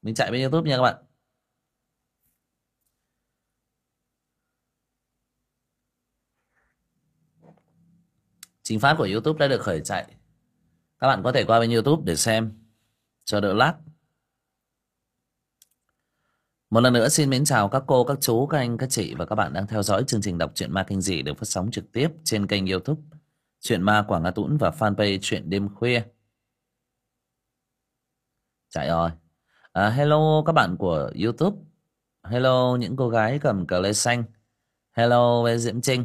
Mình chạy bên YouTube nha các bạn. Trình phát của YouTube đã được khởi chạy. Các bạn có thể qua bên YouTube để xem cho đỡ lag. Một lần nữa xin mến chào các cô, các chú, các anh, các chị và các bạn đang theo dõi chương trình đọc truyện ma kinh dị được phát sóng trực tiếp trên kênh YouTube Truyện Ma Quảng Nga Tũng và fanpage Truyện Đêm Khuya. Chạy rồi. Hello các bạn của YouTube. Hello những cô gái cầm cờ lê xanh. Hello bé Diễm Trinh.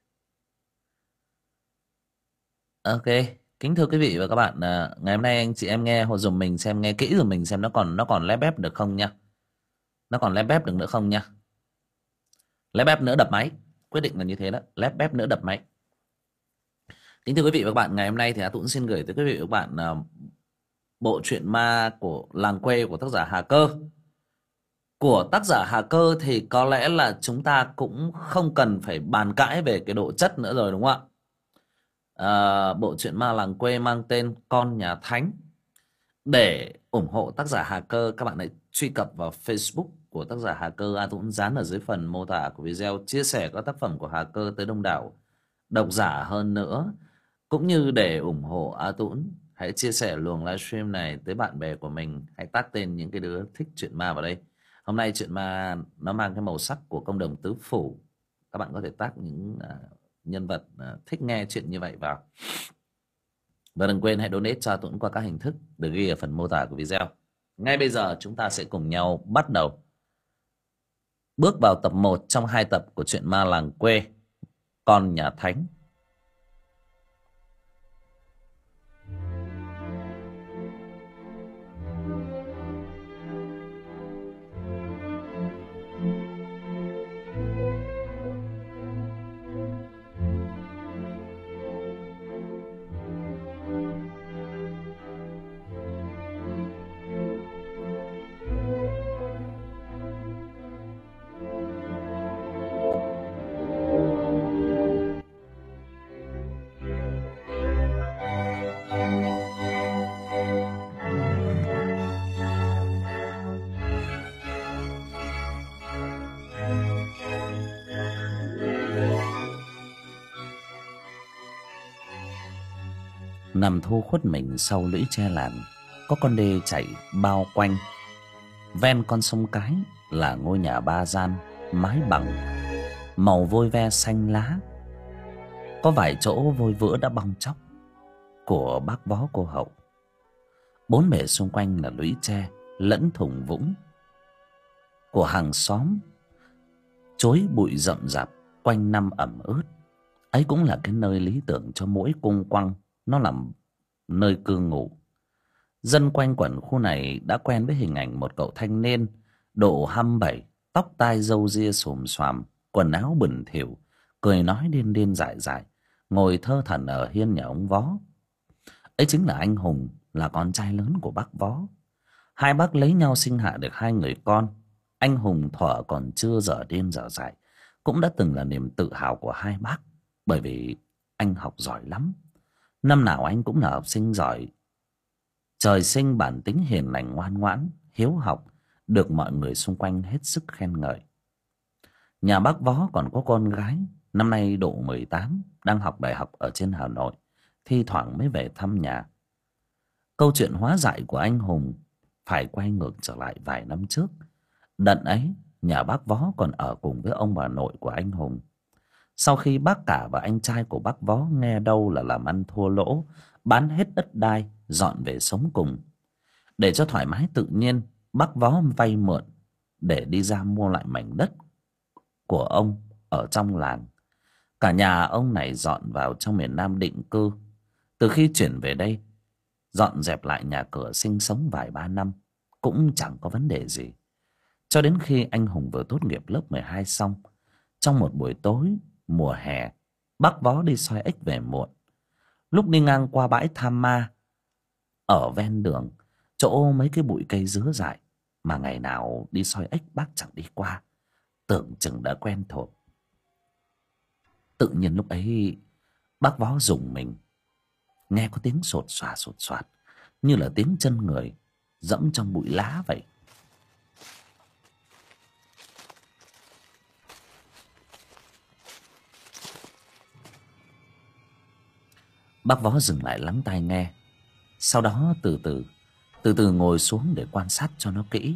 Ok, kính thưa quý vị và các bạn, ngày hôm nay anh chị em nghe hộ dùm mình xem, nghe kỹ dùm mình xem nó còn lép bép được không nha. Nó còn lép bép được nữa không nha. Lép bép nữa đập máy. Quyết định là như thế đó, lép bép nữa đập máy. Kính thưa quý vị và các bạn, ngày hôm nay thì Á Tũng xin gửi tới quý vị và các bạn bộ truyện ma của làng quê của tác giả Hà Cơ. Của tác giả Hà Cơ thì có lẽ là chúng ta cũng không cần phải bàn cãi về cái độ chất nữa rồi đúng không ạ? Bộ truyện ma làng quê mang tên Con Nhà Thánh. Để ủng hộ tác giả Hà Cơ, các bạn hãy truy cập vào Facebook của tác giả Hà Cơ. A Tũng dán ở dưới phần mô tả của video, chia sẻ các tác phẩm của Hà Cơ tới đông đảo độc giả hơn nữa. Cũng như để ủng hộ A Tũng, hãy chia sẻ luồng livestream này tới bạn bè của mình. Hãy tag tên những cái đứa thích truyện ma vào đây. Hôm nay truyện ma nó mang cái màu sắc của công đồng tứ phủ. Các bạn có thể tag những nhân vật thích nghe chuyện như vậy vào. Và đừng quên hãy donate cho Tuấn qua các hình thức được ghi ở phần mô tả của video. Ngay bây giờ chúng ta sẽ cùng nhau bắt đầu bước vào tập 1 trong 2 tập của truyện ma làng quê Con Nhà Thánh. Nằm thu khuất mình sau lũy tre làng, có con đê chảy bao quanh. Ven con sông cái là ngôi nhà ba gian mái bằng, màu vôi ve xanh lá. Có vài chỗ vôi vữa đã bong tróc của bác vó cô Hậu. Bốn bề xung quanh là lũy tre lẫn thùng vũng của hàng xóm, chối bụi rậm rạp quanh năm ẩm ướt. Ấy cũng là cái nơi lý tưởng cho mỗi cung quăng nó làm nơi cư ngụ. Dân quanh quẩn khu này đã quen với hình ảnh một cậu thanh niên độ 27, tóc tai râu ria xồm xoàm, quần áo bẩn thỉu, cười nói điên điên dại dại, ngồi thơ thẩn ở hiên nhà ông Vó. Ấy chính là anh Hùng, là con trai lớn của bác Vó. Hai bác lấy nhau sinh hạ được 2 người con. Anh Hùng thuở còn chưa dở điên dở dại cũng đã từng là niềm tự hào của hai bác, bởi vì anh học giỏi lắm. Năm nào anh cũng là học sinh giỏi, trời sinh bản tính hiền lành ngoan ngoãn, hiếu học, được mọi người xung quanh hết sức khen ngợi. Nhà bác Vó còn có con gái, năm nay độ 18, đang học đại học ở trên Hà Nội, thi thoảng mới về thăm nhà. Câu chuyện hóa dại của anh Hùng phải quay ngược trở lại vài năm trước. Đợt ấy, nhà bác Vó còn ở cùng với ông bà nội của anh Hùng. Sau khi bác cả và anh trai của bác Vó nghe đâu là làm ăn thua lỗ, bán hết đất đai, dọn về sống cùng. Để cho thoải mái tự nhiên, bác Vó vay mượn để đi ra mua lại mảnh đất của ông ở trong làng. Cả nhà ông này dọn vào trong miền Nam định cư. Từ khi chuyển về đây, dọn dẹp lại nhà cửa sinh sống vài ba năm, cũng chẳng có vấn đề gì. Cho đến khi anh Hùng vừa tốt nghiệp lớp 12 xong, trong một buổi tối mùa hè, bác Vó đi soi ếch về muộn. Lúc đi ngang qua bãi Tham Ma ở ven đường, chỗ mấy cái bụi cây dứa dại mà ngày nào đi soi ếch bác chẳng đi qua, tưởng chừng đã quen thuộc. Tự nhiên lúc ấy bác Vó rùng mình, nghe có tiếng sột soạt như là tiếng chân người dẫm trong bụi lá vậy. Bác Võ dừng lại lắng tai nghe. Sau đó từ từ ngồi xuống để quan sát cho nó kỹ.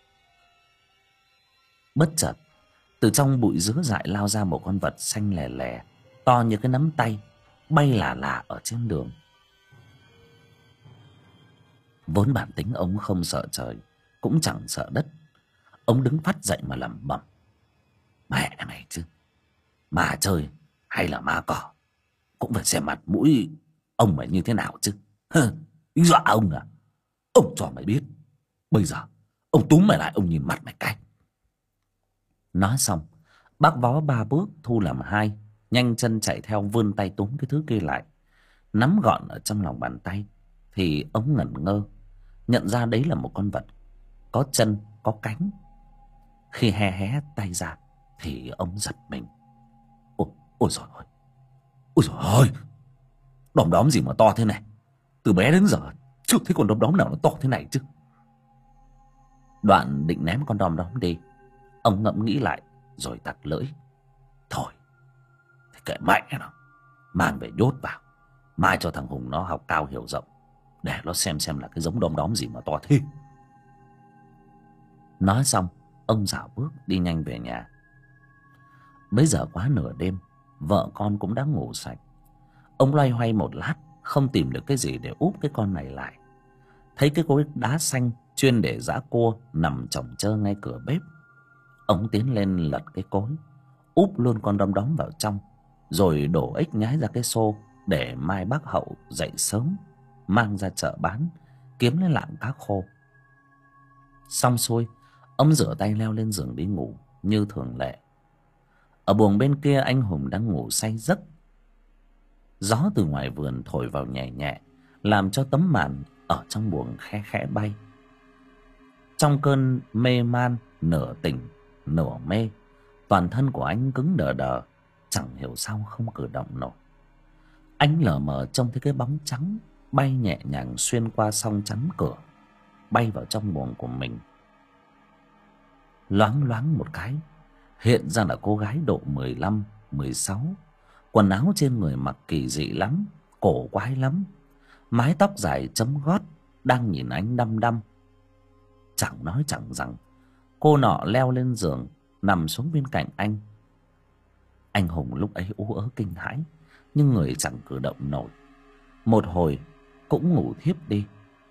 Bất chợt từ trong bụi dứa dại lao ra một con vật xanh lè lè, to như cái nắm tay, bay lả lả ở trên đường. Vốn bản tính ông không sợ trời, cũng chẳng sợ đất. Ông đứng phắt dậy mà lẩm bẩm: mẹ mày chứ, ma chơi hay là ma cỏ cũng phải xem mặt mũi ông mày như thế nào chứ. Ý dọa ông à? Ông cho mày biết, bây giờ ông túm mày lại, ông nhìn mặt mày cái. Nói xong, bác Vó 3 bước thu làm 2, nhanh chân chạy theo, vươn tay túm cái thứ kia lại, nắm gọn ở trong lòng bàn tay. Thì ông ngẩn ngơ, nhận ra đấy là một con vật có chân có cánh. Khi hé tay ra thì ông giật mình. Ôi giời ơi, ôi giời ơi, đom đóm gì mà to thế này, từ bé đến giờ chưa thấy con đom đóm nào nó to thế này chứ. Đoạn định ném con đom đóm đi, ông ngẫm nghĩ lại rồi tặc lưỡi: thôi thì kệ mẹ nó, mang về nhốt vào, mai cho thằng Hùng nó học cao hiểu rộng, để nó xem là cái giống đom đóm gì mà to thế. Nói xong, ông dạo bước đi nhanh về nhà. Bấy giờ quá nửa đêm, vợ con cũng đã ngủ sạch. Ông loay hoay một lát, không tìm được cái gì để úp cái con này lại. Thấy cái cối đá xanh chuyên để giã cua nằm chồng chơ ngay cửa bếp. Ông tiến lên lật cái cối, úp luôn con đom đóm vào trong, rồi đổ ếch nhái ra cái xô để mai bác Hậu dậy sớm mang ra chợ bán, kiếm lấy lạng cá khô. Xong xuôi, ông rửa tay leo lên giường đi ngủ như thường lệ. Ở buồng bên kia, anh Hùng đang ngủ say giấc. Gió từ ngoài vườn thổi vào nhẹ nhẹ, làm cho tấm màn ở trong buồng khe khẽ bay. Trong cơn mê man, nửa tỉnh nửa mê, toàn thân của anh cứng đờ đờ, chẳng hiểu sao không cử động nổi. Anh lờ mờ trông thấy cái bóng trắng bay nhẹ nhàng xuyên qua song chắn cửa, bay vào trong buồng của mình. Loáng loáng một cái, hiện ra là cô gái độ 15, 16. Quần áo trên người mặc kỳ dị lắm, cổ quái lắm, mái tóc dài chấm gót, đang nhìn anh đăm đăm. Chẳng nói chẳng rằng, cô nọ leo lên giường, nằm xuống bên cạnh anh. Anh Hùng lúc ấy ú ớ kinh hãi, nhưng người chẳng cử động nổi. Một hồi cũng ngủ thiếp đi.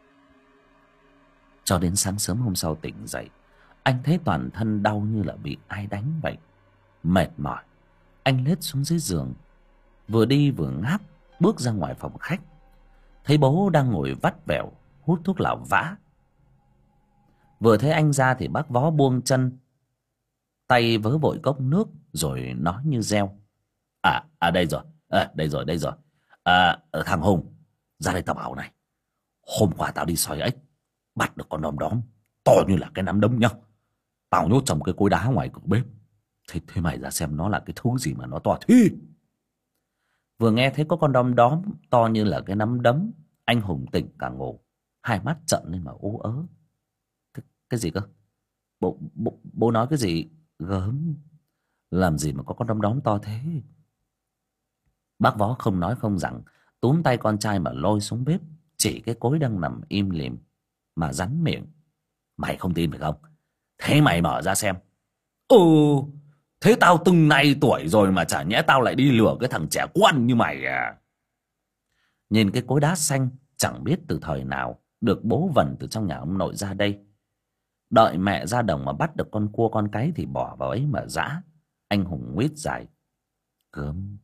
Cho đến sáng sớm hôm sau tỉnh dậy, anh thấy toàn thân đau như là bị ai đánh vậy. Mệt mỏi, anh lết xuống dưới giường, vừa đi vừa ngáp, bước ra ngoài phòng khách. Thấy bố đang ngồi vắt vẻo hút thuốc lào vã. Vừa thấy anh ra thì bác Vó buông chân, tay vớ vội cốc nước rồi nói như reo: đây rồi, đây rồi. Thằng Hùng, ra đây tao bảo này, hôm qua tao đi soi ếch, bắt được con đom đóm to như là cái nắm đấm nhá. Tao nhốt trong cái cối đá ngoài cửa bếp. Thế mày ra xem nó là cái thứ gì mà nó to thế. Vừa nghe thấy có con đom đóm to như là cái nắm đấm, anh Hùng tỉnh cả ngủ, hai mắt trợn lên mà ú ớ. Cái gì cơ? Bố nói cái gì? Gớm, làm gì mà có con đom đóm to thế? Bác Vó không nói không rằng, túm tay con trai mà lôi xuống bếp, chỉ cái cối đang nằm im lìm mà rắn miệng: mày không tin phải không? Thế mày mở ra xem. Thế tao từng này tuổi rồi mà chả nhẽ tao lại đi lừa cái thằng trẻ quan như mày à? Nhìn cái cối đá xanh chẳng biết từ thời nào được bố vần từ trong nhà ông nội ra đây. Đợi mẹ ra đồng mà bắt được con cua con cái thì bỏ vào ấy mà giã. Anh Hùng nguýt dài: Gớm,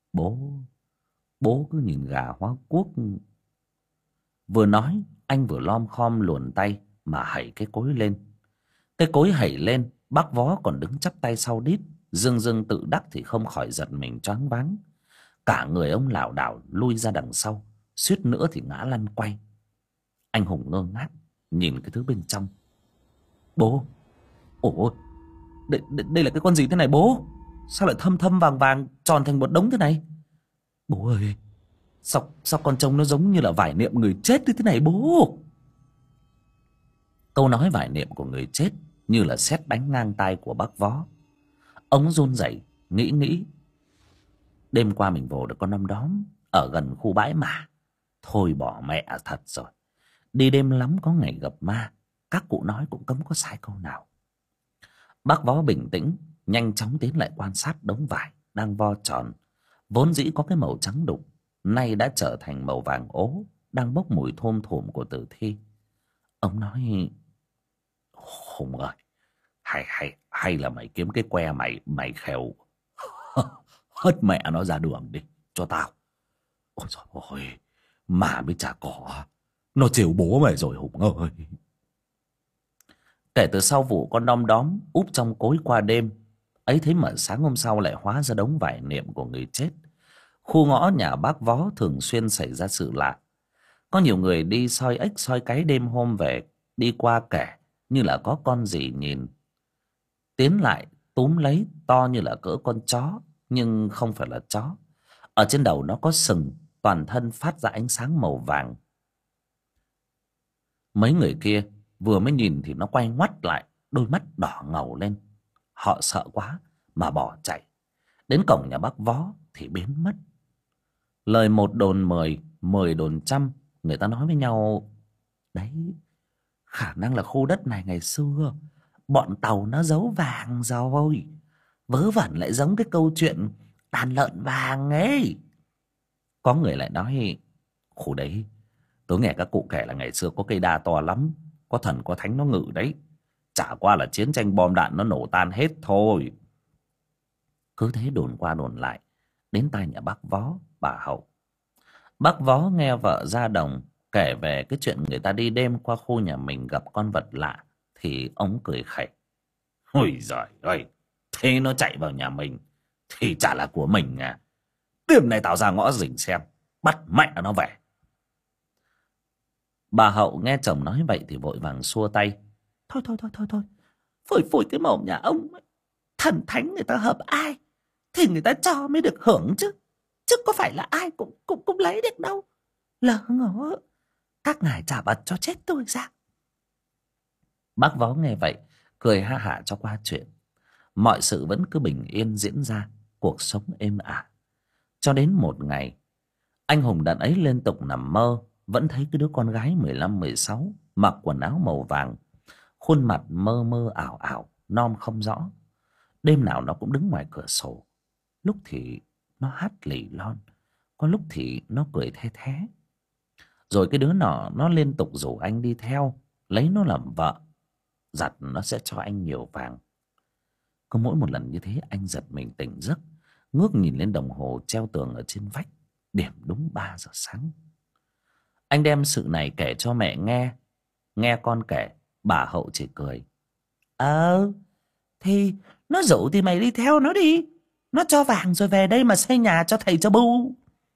bố cứ nhìn gà hóa cuốc. Vừa nói, anh vừa lom khom luồn tay mà hẩy cái cối lên. Cái cối hẩy lên, bác Vó còn đứng chắp tay sau đít, dưng dưng tự đắc thì không khỏi giật mình choáng váng. Cả người ông lảo đảo lui ra đằng sau, suýt nữa thì ngã lăn quay. Anh Hùng ngơ ngác nhìn cái thứ bên trong. Bố, ôi, đây là cái con gì thế này bố? Sao lại thâm thâm vàng vàng tròn thành một đống thế này? Bố ơi, sao con trông nó giống như là vải niệm người chết như thế này bố? Câu nói vải niệm của người chết như là sét đánh ngang tai của bác Vó. Ông run rẩy nghĩ. Đêm qua mình vồ được con đom đóm ở gần khu bãi mả. Thôi bỏ mẹ thật rồi. Đi đêm lắm có ngày gặp ma. Các cụ nói cũng cấm có sai câu nào. Bác Vó bình tĩnh, nhanh chóng tiến lại quan sát đống vải đang vo tròn. Vốn dĩ có cái màu trắng đục, nay đã trở thành màu vàng ố, đang bốc mùi thum thủm của tử thi. Ông nói: Hùng ơi, hay là mày kiếm cái que mày khều hất mẹ nó ra đường đi cho tao. Ôi trời ơi, mà mới chả có, nó trêu bố mày rồi Hùng ơi. Kể từ sau vụ con đom đóm úp trong cối qua đêm ấy, thế mà sáng hôm sau lại hóa ra đống vải niệm của người chết. Khu ngõ nhà bác Vó thường xuyên xảy ra sự lạ. Có nhiều người đi soi ếch soi cái đêm hôm về, đi qua kể như là có con gì nhìn tiến lại túm lấy, to như là cỡ con chó nhưng không phải là chó. Ở trên đầu nó có sừng, toàn thân phát ra ánh sáng màu vàng. Mấy người kia vừa mới nhìn thì nó quay ngoắt lại, đôi mắt đỏ ngầu lên. Họ sợ quá mà bỏ chạy. Đến cổng nhà bác Vó thì biến mất. Lời một đồn mười, 10 đồn trăm, người ta nói với nhau: đấy, khả năng là khu đất này ngày xưa bọn Tàu nó giấu vàng rồi. Vớ vẩn lại giống cái câu chuyện đàn lợn vàng ấy. Có người lại nói: khu đấy tớ nghe các cụ kể là ngày xưa có cây đa to lắm, có thần có thánh nó ngự đấy. Chả qua là chiến tranh bom đạn nó nổ tan hết thôi. Cứ thế đồn qua đồn lại, đến tai nhà bác Vó, bà Hậu. Bác Vó nghe vợ ra đồng kể về cái chuyện người ta đi đêm qua khu nhà mình gặp con vật lạ thì ông cười khẩy: ôi giời ơi, thế nó chạy vào nhà mình thì chả là của mình à. Đêm này tao ra ngõ rình xem, bắt mẹ nó về. Bà Hậu nghe chồng nói vậy thì vội vàng xua tay: thôi thôi thôi thôi thôi, phủi phủi cái mồm nhà ông ấy. Thần thánh người ta hợp ai thì người ta cho mới được hưởng chứ, chứ có phải là ai cũng lấy được đâu. Lỡ ngỏ các ngài trả bật cho chết tôi ra. Bác Vó nghe vậy cười ha hả cho qua chuyện. Mọi sự vẫn cứ bình yên diễn ra, cuộc sống êm ả. Cho đến một ngày, anh Hùng đàn ấy liên tục nằm mơ, vẫn thấy cái đứa con gái 15-16 mặc quần áo màu vàng, khuôn mặt mơ mơ ảo ảo, non không rõ. Đêm nào nó cũng đứng ngoài cửa sổ, lúc thì nó hát lì lon, có lúc thì nó cười the thé. Rồi cái đứa nó liên tục rủ anh đi theo, lấy nó làm vợ, giặt nó sẽ cho anh nhiều vàng. Có mỗi một lần như thế anh giật mình tỉnh giấc, ngước nhìn lên đồng hồ treo tường ở trên vách, điểm đúng 3 giờ sáng. Anh đem sự này kể cho mẹ nghe. Nghe con kể, bà Hậu chỉ cười: thì nó rủ thì mày đi theo nó đi. Nó cho vàng rồi về đây mà xây nhà cho thầy cho bu.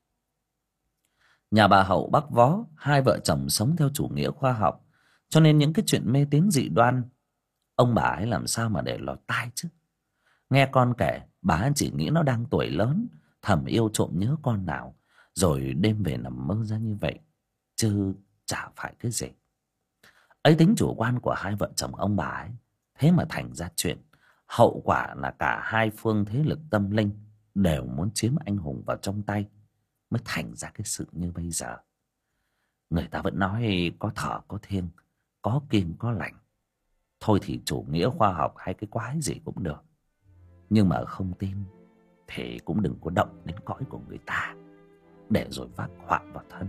Nhà bà Hậu bác Vó, hai vợ chồng sống theo chủ nghĩa khoa học, cho nên những cái chuyện mê tín dị đoan ông bà ấy làm sao mà để lọt tai chứ. Nghe con kể, bà ấy chỉ nghĩ nó đang tuổi lớn, thầm yêu trộm nhớ con nào, rồi đêm về nằm mơ ra như vậy, chứ chả phải cái gì. Ấy tính chủ quan của hai vợ chồng ông bà ấy, thế mà thành ra chuyện. Hậu quả là cả hai phương thế lực tâm linh đều muốn chiếm anh Hùng vào trong tay, mới thành ra cái sự như bây giờ. Người ta vẫn nói có thở có thiêng, có kim có lành. Thôi thì chủ nghĩa khoa học hay cái quái gì cũng được, nhưng mà không tin thì cũng đừng có động đến cõi của người ta, để rồi vác họa vào thân.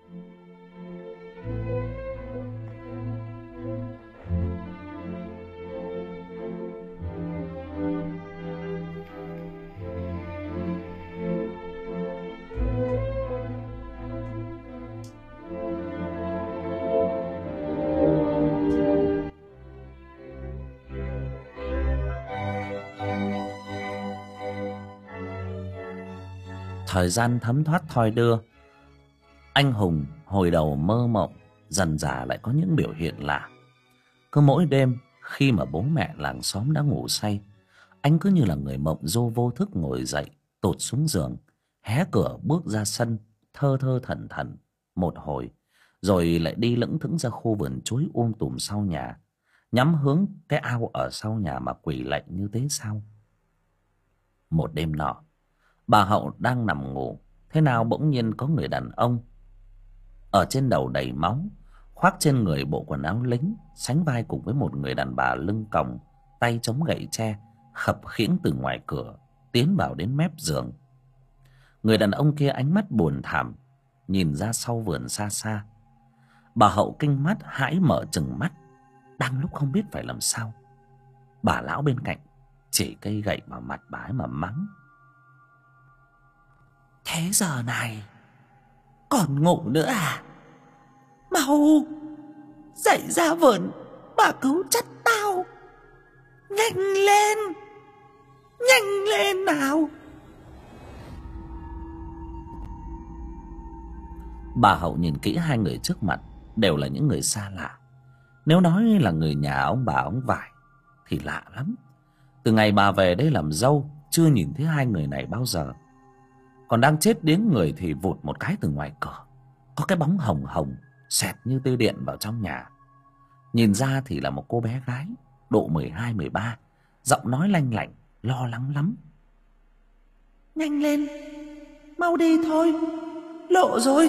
Thời gian thấm thoát thoi đưa, anh Hùng hồi đầu mơ mộng, dần dà lại có những biểu hiện lạ. Cứ mỗi đêm khi mà bố mẹ làng xóm đã ngủ say, anh cứ như là người mộng du vô thức ngồi dậy, tụt xuống giường, hé cửa bước ra sân, thơ thơ thẩn thẩn một hồi, rồi lại đi lững thững ra khu vườn chuối tùm sau nhà, nhắm hướng cái ao ở sau nhà mà quỳ lạy như thế sao. Một đêm nọ, bà Hậu đang nằm ngủ Thế nào bỗng nhiên có người đàn ông ở trên đầu đầy máu, khoác trên người bộ quần áo lính, sánh vai cùng với một người đàn bà lưng còng, tay chống gậy tre, khập khiễng từ ngoài cửa tiến vào đến mép giường. Người đàn ông kia ánh mắt buồn thảm nhìn ra sau vườn xa xa. Bà Hậu kinh mắt hãi mở trừng mắt, đang lúc không biết phải làm sao. Bà lão bên cạnh chỉ cây gậy vào mặt bà ấy mà mắng: "Thế giờ này còn ngủ nữa à? Mau dậy ra vườn bà cứu chất tao. Nhanh lên, nhanh lên nào." Bà Hậu nhìn kỹ hai người trước mặt đều là những người xa lạ. Nếu nói là người nhà ông bà ông Vải thì lạ lắm. Từ ngày bà về đây làm dâu chưa nhìn thấy hai người này bao giờ. Còn đang chết điếng người thì vụt một cái từ ngoài cửa có cái bóng hồng hồng xẹt như tia điện vào trong nhà. Nhìn ra thì là một cô bé gái độ 12-13, giọng nói lanh lảnh, lo lắng lắm: "Nhanh lên, mau đi thôi, lộ rồi."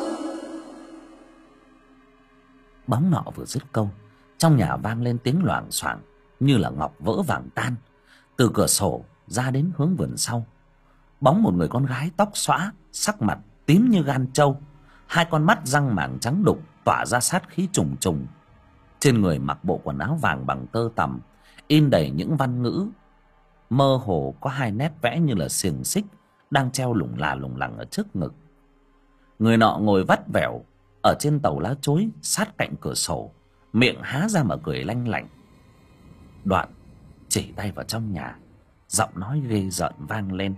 Bóng nọ vừa dứt câu, trong nhà vang lên tiếng loảng xoảng như là ngọc vỡ vàng tan. Từ cửa sổ ra đến hướng vườn sau, bóng một người con gái tóc xõa, sắc mặt tím như gan trâu, hai con mắt răng màng trắng đục tỏa ra sát khí trùng trùng. Trên người mặc bộ quần áo vàng bằng tơ tằm, in đầy những văn ngữ, mơ hồ có hai nét vẽ như là xiềng xích đang treo lủng lẳng ở trước ngực. Người nọ ngồi vắt vẻo ở trên tàu lá chuối sát cạnh cửa sổ, miệng há ra mà cười lanh lảnh. Đoạn chỉ tay vào trong nhà, giọng nói ghê rợn vang lên: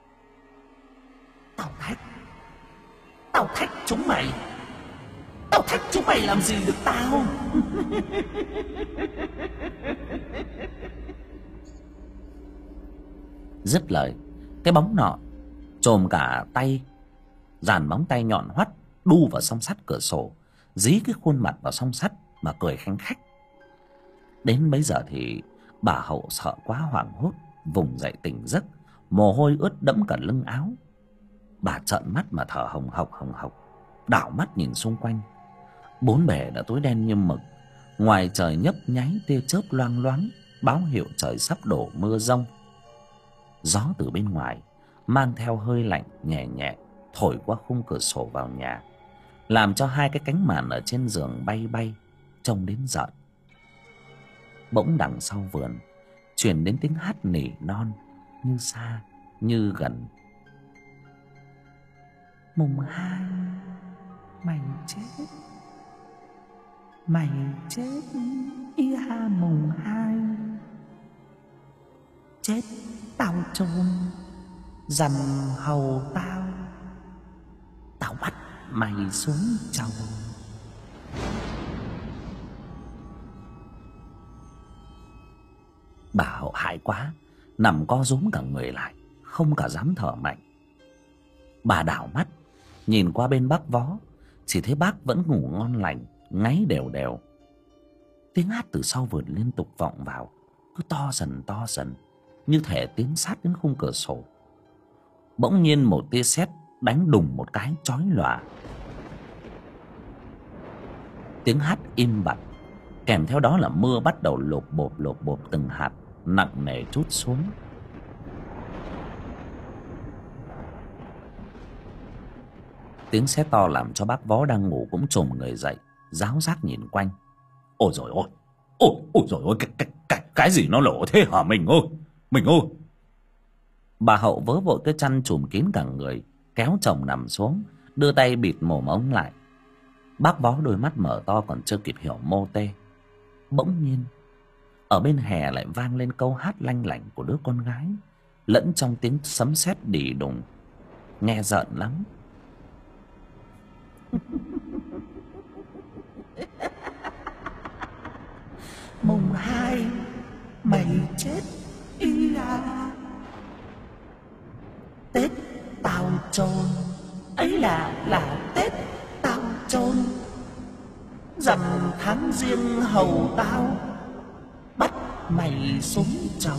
Tao thách chúng mày. Tao thách chúng mày làm gì được tao?" Dứt lời, cái bóng nọ chồm cả tay, dàn móng tay nhọn hoắt đu vào song sắt cửa sổ, dí cái khuôn mặt vào song sắt mà cười khanh khách. Đến bấy giờ thì bà Hậu sợ quá hoảng hốt, vùng dậy tỉnh giấc, mồ hôi ướt đẫm cả lưng áo. Bà trợn mắt mà thở hồng hộc, đảo mắt nhìn xung quanh. Bốn bề đã tối đen như mực, ngoài trời nhấp nháy tia chớp loang loáng, báo hiệu trời sắp đổ mưa giông. Gió từ bên ngoài mang theo hơi lạnh nhẹ nhẹ thổi qua khung cửa sổ vào nhà, làm cho hai cái cánh màn ở trên giường bay bay, trông đến rợn. Bỗng đằng sau vườn truyền đến tiếng hát nỉ non, như xa như gần: "Mùng 2 mày chết, mày chết y ha mùng 2. Chết tao chôn dằm hầu tao, tao bắt mày xuống chầu." Bà Hậu hại quá, nằm co rúm cả người lại, không cả dám thở mạnh. Bà đảo mắt nhìn qua bên bác Vó, chỉ thấy bác vẫn ngủ ngon lành, ngáy đều đều. Tiếng hát từ sau vườn liên tục vọng vào, cứ to dần như thể tiến sát đến khung cửa sổ. Bỗng nhiên một tia sét đánh đùng một cái chói lòa. Tiếng hát im bặt, kèm theo đó là mưa bắt đầu lộp bộp từng hạt nặng nề trút xuống. Tiếng sét to làm cho bác Vó đang ngủ cũng chồm người dậy, ráo rác nhìn quanh. "Ôi rồi ôi, ôi rồi ôi, cái gì nó lộ thế hả mình ơi?" Bà Hậu vớ vội cái chăn trùm kín cả người, kéo chồng nằm xuống, đưa tay bịt mồm ống lại. Bác Vó đôi mắt mở to còn chưa kịp hiểu mô tê. Bỗng nhiên ở bên hè lại vang lên câu hát lanh lảnh của đứa con gái, lẫn trong tiếng sấm sét đì đùng, nghe rợn lắm. "Mùng 2 mày chết y à, Tết tao chôn, ấy là Tết tao chôn, rằm tháng riêng hầu tao, bắt mày xuống chầu."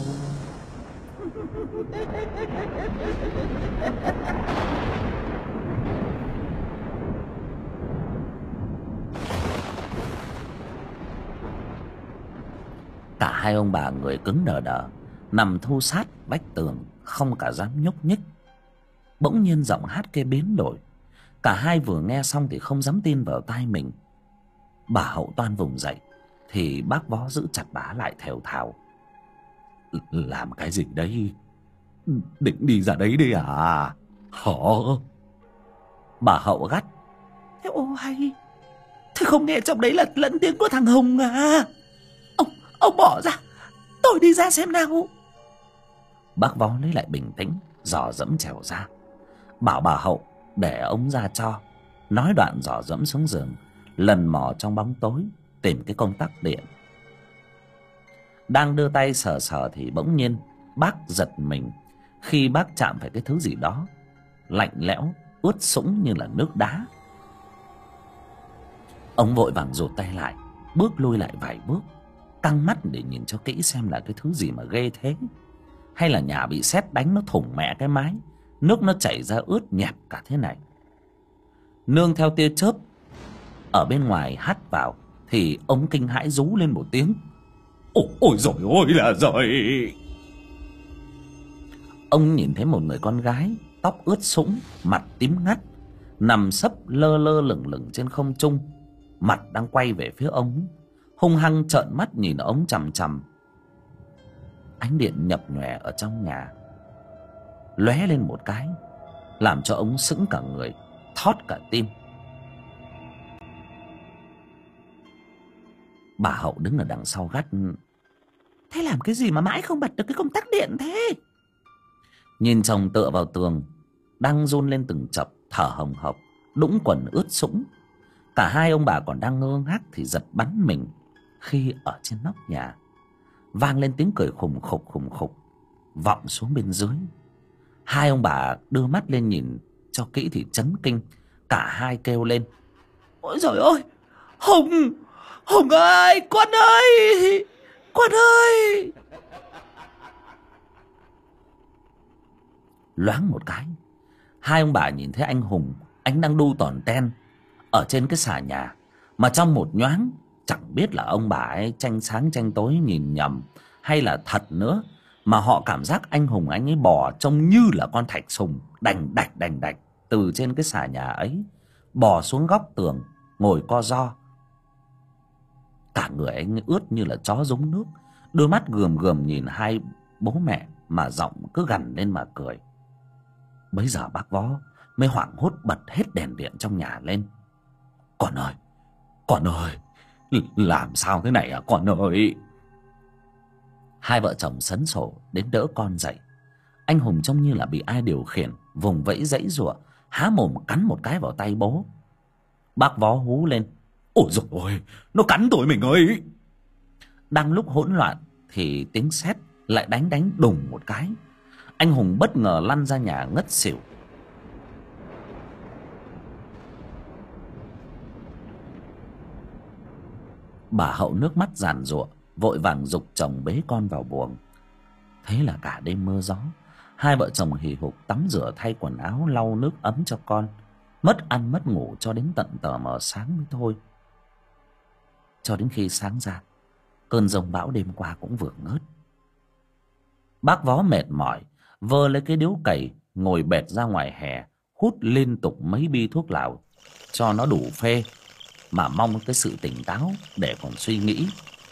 Cả hai ông bà người cứng đờ đờ, nằm thu sát vách tường, không cả dám nhúc nhích. Bỗng nhiên giọng hát kia biến đổi. Cả hai vừa nghe xong thì không dám tin vào tai mình. Bà Hậu toan vùng dậy thì bác Vó giữ chặt bà lại thều thào: Làm cái gì đấy? Định đi ra đấy đi à? Hả? Bà Hậu gắt: Thế ô hay, thế không nghe trong đấy là lẫn tiếng của thằng Hùng à? Ông bỏ ra, tôi đi ra xem nào. Bác Vó lấy lại bình tĩnh, dò dẫm trèo ra, bảo bà Hậu để ông ra cho. Nói đoạn dò dẫm xuống giường, lần mò trong bóng tối tìm cái công tắc điện. Đang đưa tay sờ sờ thì bỗng nhiên bác giật mình khi bác chạm phải cái thứ gì đó lạnh lẽo, ướt sũng như là nước đá. Ông vội vàng rụt tay lại, bước lui lại vài bước, căng mắt để nhìn cho kỹ xem là cái thứ gì mà ghê thế. Hay là nhà bị sét đánh nó thủng mẹ cái mái, nước nó chảy ra ướt nhẹp cả thế này. Nương theo tia chớp ở bên ngoài hắt vào thì ông kinh hãi rú lên một tiếng: Ôi rồi ôi là rồi! Ông nhìn thấy một người con gái, tóc ướt sũng, mặt tím ngắt, nằm sấp lơ lơ lửng lửng trên không trung, mặt đang quay về phía ông, hung hăng trợn mắt nhìn ông chằm chằm. Ánh điện nhập nhòe ở trong nhà, lóe lên một cái, làm cho ông sững cả người, thót cả tim. Bà Hậu đứng ở đằng sau gắt: Thế làm cái gì mà mãi không bật được cái công tắc điện thế? Nhìn chồng tựa vào tường, đang run lên từng chập, thở hồng hộc, đũng quần ướt sũng. Cả hai ông bà còn đang ngơ ngác thì giật bắn mình khi ở trên nóc nhà vang lên tiếng cười khùng khục vọng xuống bên dưới. Hai ông bà đưa mắt lên nhìn cho kỹ thì chấn kinh. Cả hai kêu lên: Ôi giời ơi! Hùng! Hùng ơi! Con ơi! Con ơi! Loáng một cái, hai ông bà nhìn thấy anh Hùng, anh đang đu tòn ten ở trên cái xà nhà. Mà trong một nhoáng, chẳng biết là ông bà ấy tranh sáng tranh tối nhìn nhầm hay là thật nữa, mà họ cảm giác anh Hùng anh ấy bò trông như là con thạch sùng đành đạch từ trên cái xà nhà ấy bò xuống góc tường, ngồi co ro. Cả người anh ướt như là chó rúng nước, đôi mắt gườm gườm nhìn hai bố mẹ mà giọng cứ gằn lên mà cười. Bấy giờ bác Vó mới hoảng hốt bật hết đèn điện trong nhà lên: Con ơi! Con ơi! Làm sao thế này à con ơi! Hai vợ chồng sấn sổ đến đỡ con dậy. Anh Hùng trông như là bị ai điều khiển, vùng vẫy giãy giụa, há mồm cắn một cái vào tay bố. Bác Vó hú lên: Ôi dồi ôi! Nó cắn tôi mình ơi! Đang lúc hỗn loạn thì tiếng sét lại đánh đùng một cái. Anh Hùng bất ngờ lăn ra nhà ngất xỉu. Bà Hậu nước mắt giàn giụa, vội vàng giục chồng bế con vào buồng. Thế là cả đêm mưa gió, hai vợ chồng hì hục tắm rửa thay quần áo, lau nước ấm cho con, mất ăn mất ngủ cho đến tận tờ mờ sáng mới thôi. Cho đến khi sáng ra, cơn giông bão đêm qua cũng vừa ngớt. Bác Vó mệt mỏi vơ lấy cái điếu cày, ngồi bệt ra ngoài hè, hút liên tục mấy bi thuốc lào cho nó đủ phê, mà mong cái sự tỉnh táo để còn suy nghĩ.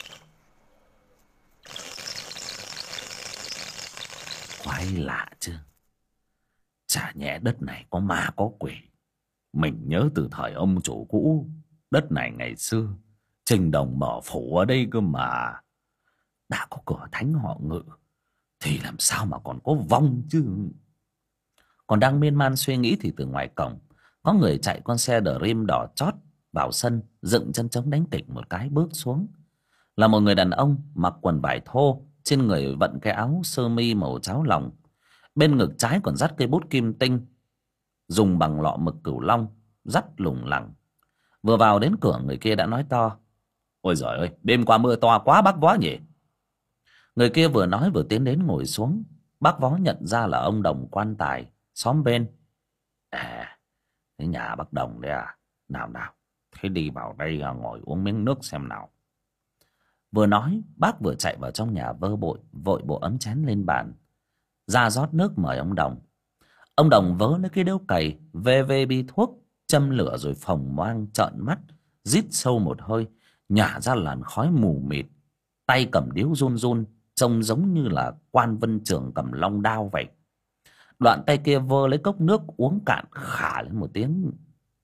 Quái lạ chứ, chả nhẽ đất này có ma có quỷ. Mình nhớ từ thời ông chủ cũ, đất này ngày xưa Trình Đồng mở phủ ở đây cơ mà. Đã có cửa thánh họ Ngự thì làm sao mà còn có vong chứ. Còn đang miên man suy nghĩ thì từ ngoài cổng có người chạy con xe Dream đỏ chót vào sân, dựng chân trống đánh kịch một cái bước xuống. Là một người đàn ông mặc quần vải thô, trên người vận cái áo sơ mi màu cháo lòng, bên ngực trái còn dắt cây bút kim tinh dùng bằng lọ mực cửu long, dắt lủng lẳng. Vừa vào đến cửa, người kia đã nói to: Ôi giời ơi, đêm qua mưa to quá bác Vó nhỉ. Người kia vừa nói vừa tiến đến ngồi xuống. Bác Vó nhận ra là ông Đồng quan tài xóm bên. À, thế nhà bác Đồng đấy à? Nào nào, thế đi vào đây ngồi uống miếng nước xem nào. Vừa nói bác vừa chạy vào trong nhà vội bộ ấm chén lên bàn, ra rót nước mời ông Đồng. Ông Đồng vớ lấy cái điếu cày về bi thuốc, châm lửa rồi phồng moang trợn mắt, rít sâu một hơi, nhả ra làn khói mù mịt. Tay cầm điếu run run, trông giống như là quan vân trường cầm long đao vậy. Đoạn tay kia vơ lấy cốc nước uống cạn, khả lên một tiếng.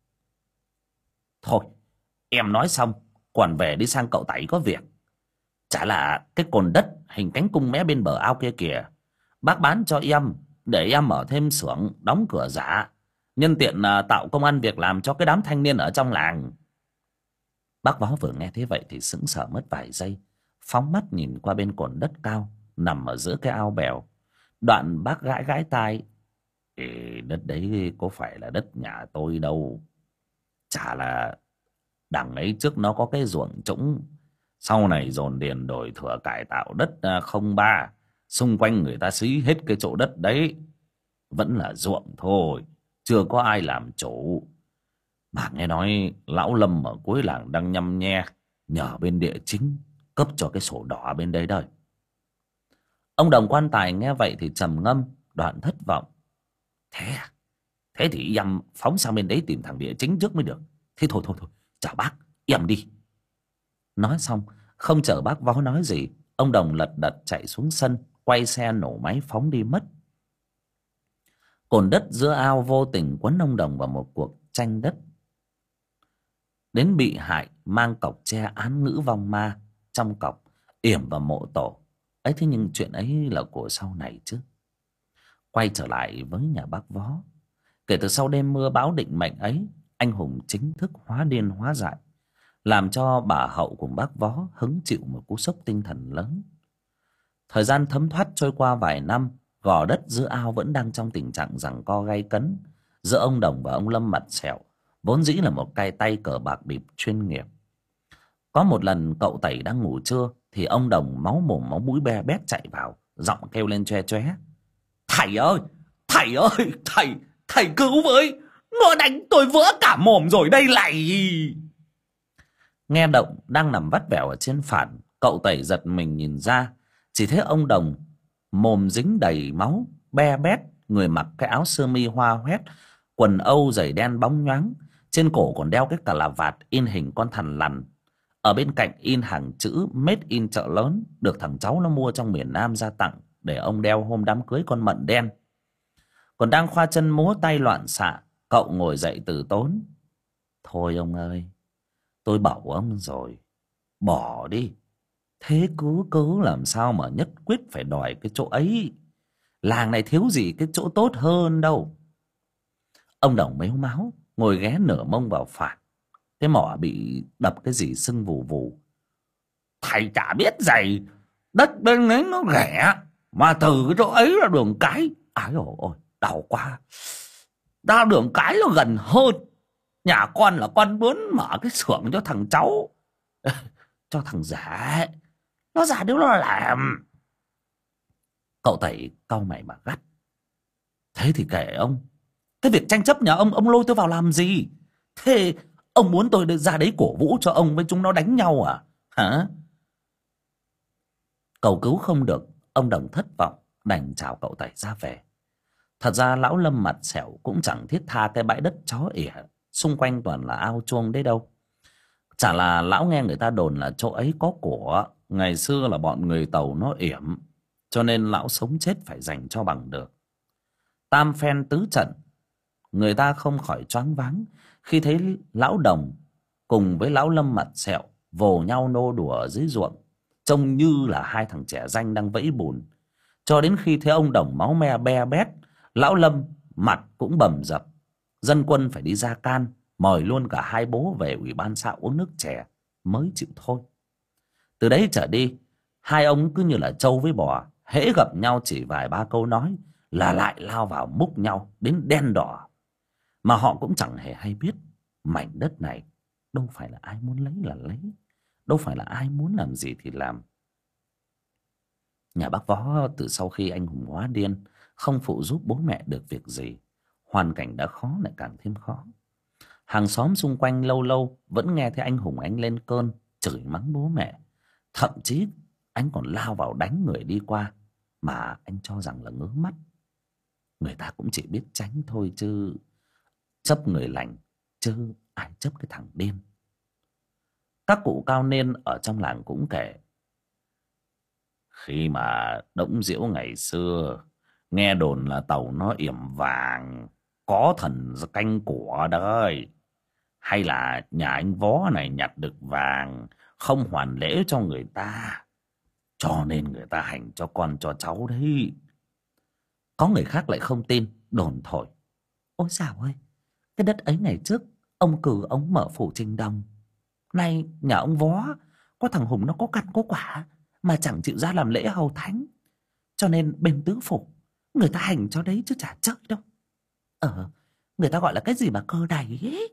Thôi em nói xong, còn về đi sang cậu Tẩy có việc. Chả là cái cồn đất hình cánh cung mé bên bờ ao kia kìa, bác bán cho em để em mở thêm xưởng đóng cửa giả, nhân tiện tạo công ăn việc làm cho cái đám thanh niên ở trong làng. Bác Vó vừa nghe thế vậy thì sững sờ mất vài giây, phóng mắt nhìn qua bên cồn đất cao nằm ở giữa cái ao bèo. Đoạn bác gãi gãi tai. Ê, đất đấy có phải là đất nhà tôi đâu. Chả là đằng ấy trước nó có cái ruộng trũng, sau này dồn điền đổi thửa cải tạo đất 03, xung quanh người ta xí hết cái chỗ đất đấy. Vẫn là ruộng thôi, chưa có ai làm chủ. Mà nghe nói lão Lâm ở cuối làng đang nhăm nhe nhờ bên địa chính cấp cho cái sổ đỏ bên đây đây. Ông Đồng quan tài nghe vậy thì trầm ngâm, đoạn thất vọng. Thế thì em phóng sang bên đấy tìm thằng địa chính trước mới được. Thế thôi, chào bác, em đi. Nói xong không chờ bác Vó nói gì, ông Đồng lật đật chạy xuống sân, quay xe nổ máy phóng đi mất. Cồn đất giữa ao vô tình quấn ông Đồng vào một cuộc tranh đất, đến bị hại mang cọc tre án ngữ vong ma trong cọc yểm vào mộ tổ ấy. Thế nhưng chuyện ấy là của sau này chứ. Quay trở lại với nhà bác Vó, kể từ sau đêm mưa bão định mệnh ấy, anh Hùng chính thức hóa điên hóa dại, làm cho bà Hậu cùng bác Vó hứng chịu một cú sốc tinh thần lớn. Thời gian thấm thoát trôi qua vài năm, gò đất giữa ao vẫn đang trong tình trạng giằng co gay cấn giữa ông Đồng và ông Lâm mặt sẹo, vốn dĩ là một cái tay cờ bạc bịp chuyên nghiệp. Có một lần cậu Tẩy đang ngủ trưa thì ông Đồng máu mồm máu mũi be bét chạy vào, giọng kêu lên choe choé. Thầy ơi, thầy cứu với, nó đánh tôi vỡ cả mồm rồi đây này. Nghe động đang nằm vắt vẻo ở trên phản, cậu Tẩy giật mình nhìn ra, chỉ thấy ông Đồng mồm dính đầy máu, be bét, người mặc cái áo sơ mi hoa hoét, quần âu giày đen bóng nhoáng, trên cổ còn đeo cái cà la vạt in hình con thằn lằn. Ở bên cạnh in hàng chữ Made in Chợ Lớn, được thằng cháu nó mua trong miền Nam ra tặng để ông đeo hôm đám cưới con Mận đen. Còn đang khoa chân múa tay loạn xạ, cậu ngồi dậy từ tốn. Thôi ông ơi, tôi bảo ông rồi, bỏ đi. Thế cớ làm sao mà nhất quyết phải đòi cái chỗ ấy. Làng này thiếu gì cái chỗ tốt hơn đâu. Ông Đồng mếu máo ngồi ghé nửa mông vào phản, cái mỏ bị đập cái gì sưng vù vù. Thầy chả biết gì, đất bên ấy nó rẻ, mà từ cái chỗ ấy là đường cái. Ái dồi ôi, đau quá. Ra đường cái nó gần hơn. Nhà con là con muốn mở cái xưởng cho thằng cháu, cho thằng rể, nó ra nếu nó làm. Cậu Tẩy cau mày mà gắt. Thế thì kể ông, cái việc tranh chấp nhà ông lôi tôi vào làm gì? Thế ông muốn tôi ra đấy cổ vũ cho ông với chúng nó đánh nhau à? Hả? Cầu cứu không được, ông Đồng thất vọng đành chào cậu Tẩy ra về. Thật ra lão Lâm mặt sẹo cũng chẳng thiết tha cái bãi đất chó ỉa, xung quanh toàn là ao chuông đấy đâu. Chả là lão nghe người ta đồn là chỗ ấy có của, ngày xưa là bọn người Tàu nó yểm, cho nên lão sống chết phải dành cho bằng được. Tam phen tứ trận, người ta không khỏi choáng váng khi thấy lão Đồng cùng với lão Lâm mặt sẹo vồ nhau nô đùa ở dưới ruộng, trông như là hai thằng trẻ danh đang vẫy bùn. Cho đến khi thấy ông Đồng máu me be bét, lão Lâm mặt cũng bầm dập. Dân quân phải đi ra can, mời luôn cả hai bố về ủy ban xã uống nước chè mới chịu thôi. Từ đấy trở đi, hai ông cứ như là trâu với bò, hễ gặp nhau chỉ vài ba câu nói là lại lao vào múc nhau đến đen đỏ. Mà họ cũng chẳng hề hay biết mảnh đất này đâu phải là ai muốn lấy là lấy, đâu phải là ai muốn làm gì thì làm. Nhà bác Vó từ sau khi anh Hùng hóa điên, không phụ giúp bố mẹ được việc gì, hoàn cảnh đã khó lại càng thêm khó. Hàng xóm xung quanh lâu lâu vẫn nghe thấy anh Hùng anh lên cơn chửi mắng bố mẹ, Thậm chí anh còn lao vào đánh người đi qua mà anh cho rằng là ngứa mắt. Người ta cũng chỉ biết tránh thôi chứ chấp người lành, chứ ai chấp cái thằng điên. Các cụ cao niên ở trong làng cũng kể, khi mà Đổng Diễu ngày xưa nghe đồn là tàu nó yểm vàng, có thần canh của đấy, hay là nhà anh Vó này nhặt được vàng không hoàn lễ cho người ta, cho nên người ta hành cho con cho cháu đấy. Có người khác lại không tin, đồn thổi: ôi dào ơi, cái đất ấy ngày trước ông cử ông mở phủ Trình Đồng, nay nhà ông Vó có thằng Hùng nó có căn có quả mà chẳng chịu ra làm lễ hầu thánh, cho nên bên tứ phủ người ta hành cho đấy chứ chả chơi đâu. Người ta gọi là cái gì mà cơ đày ấy.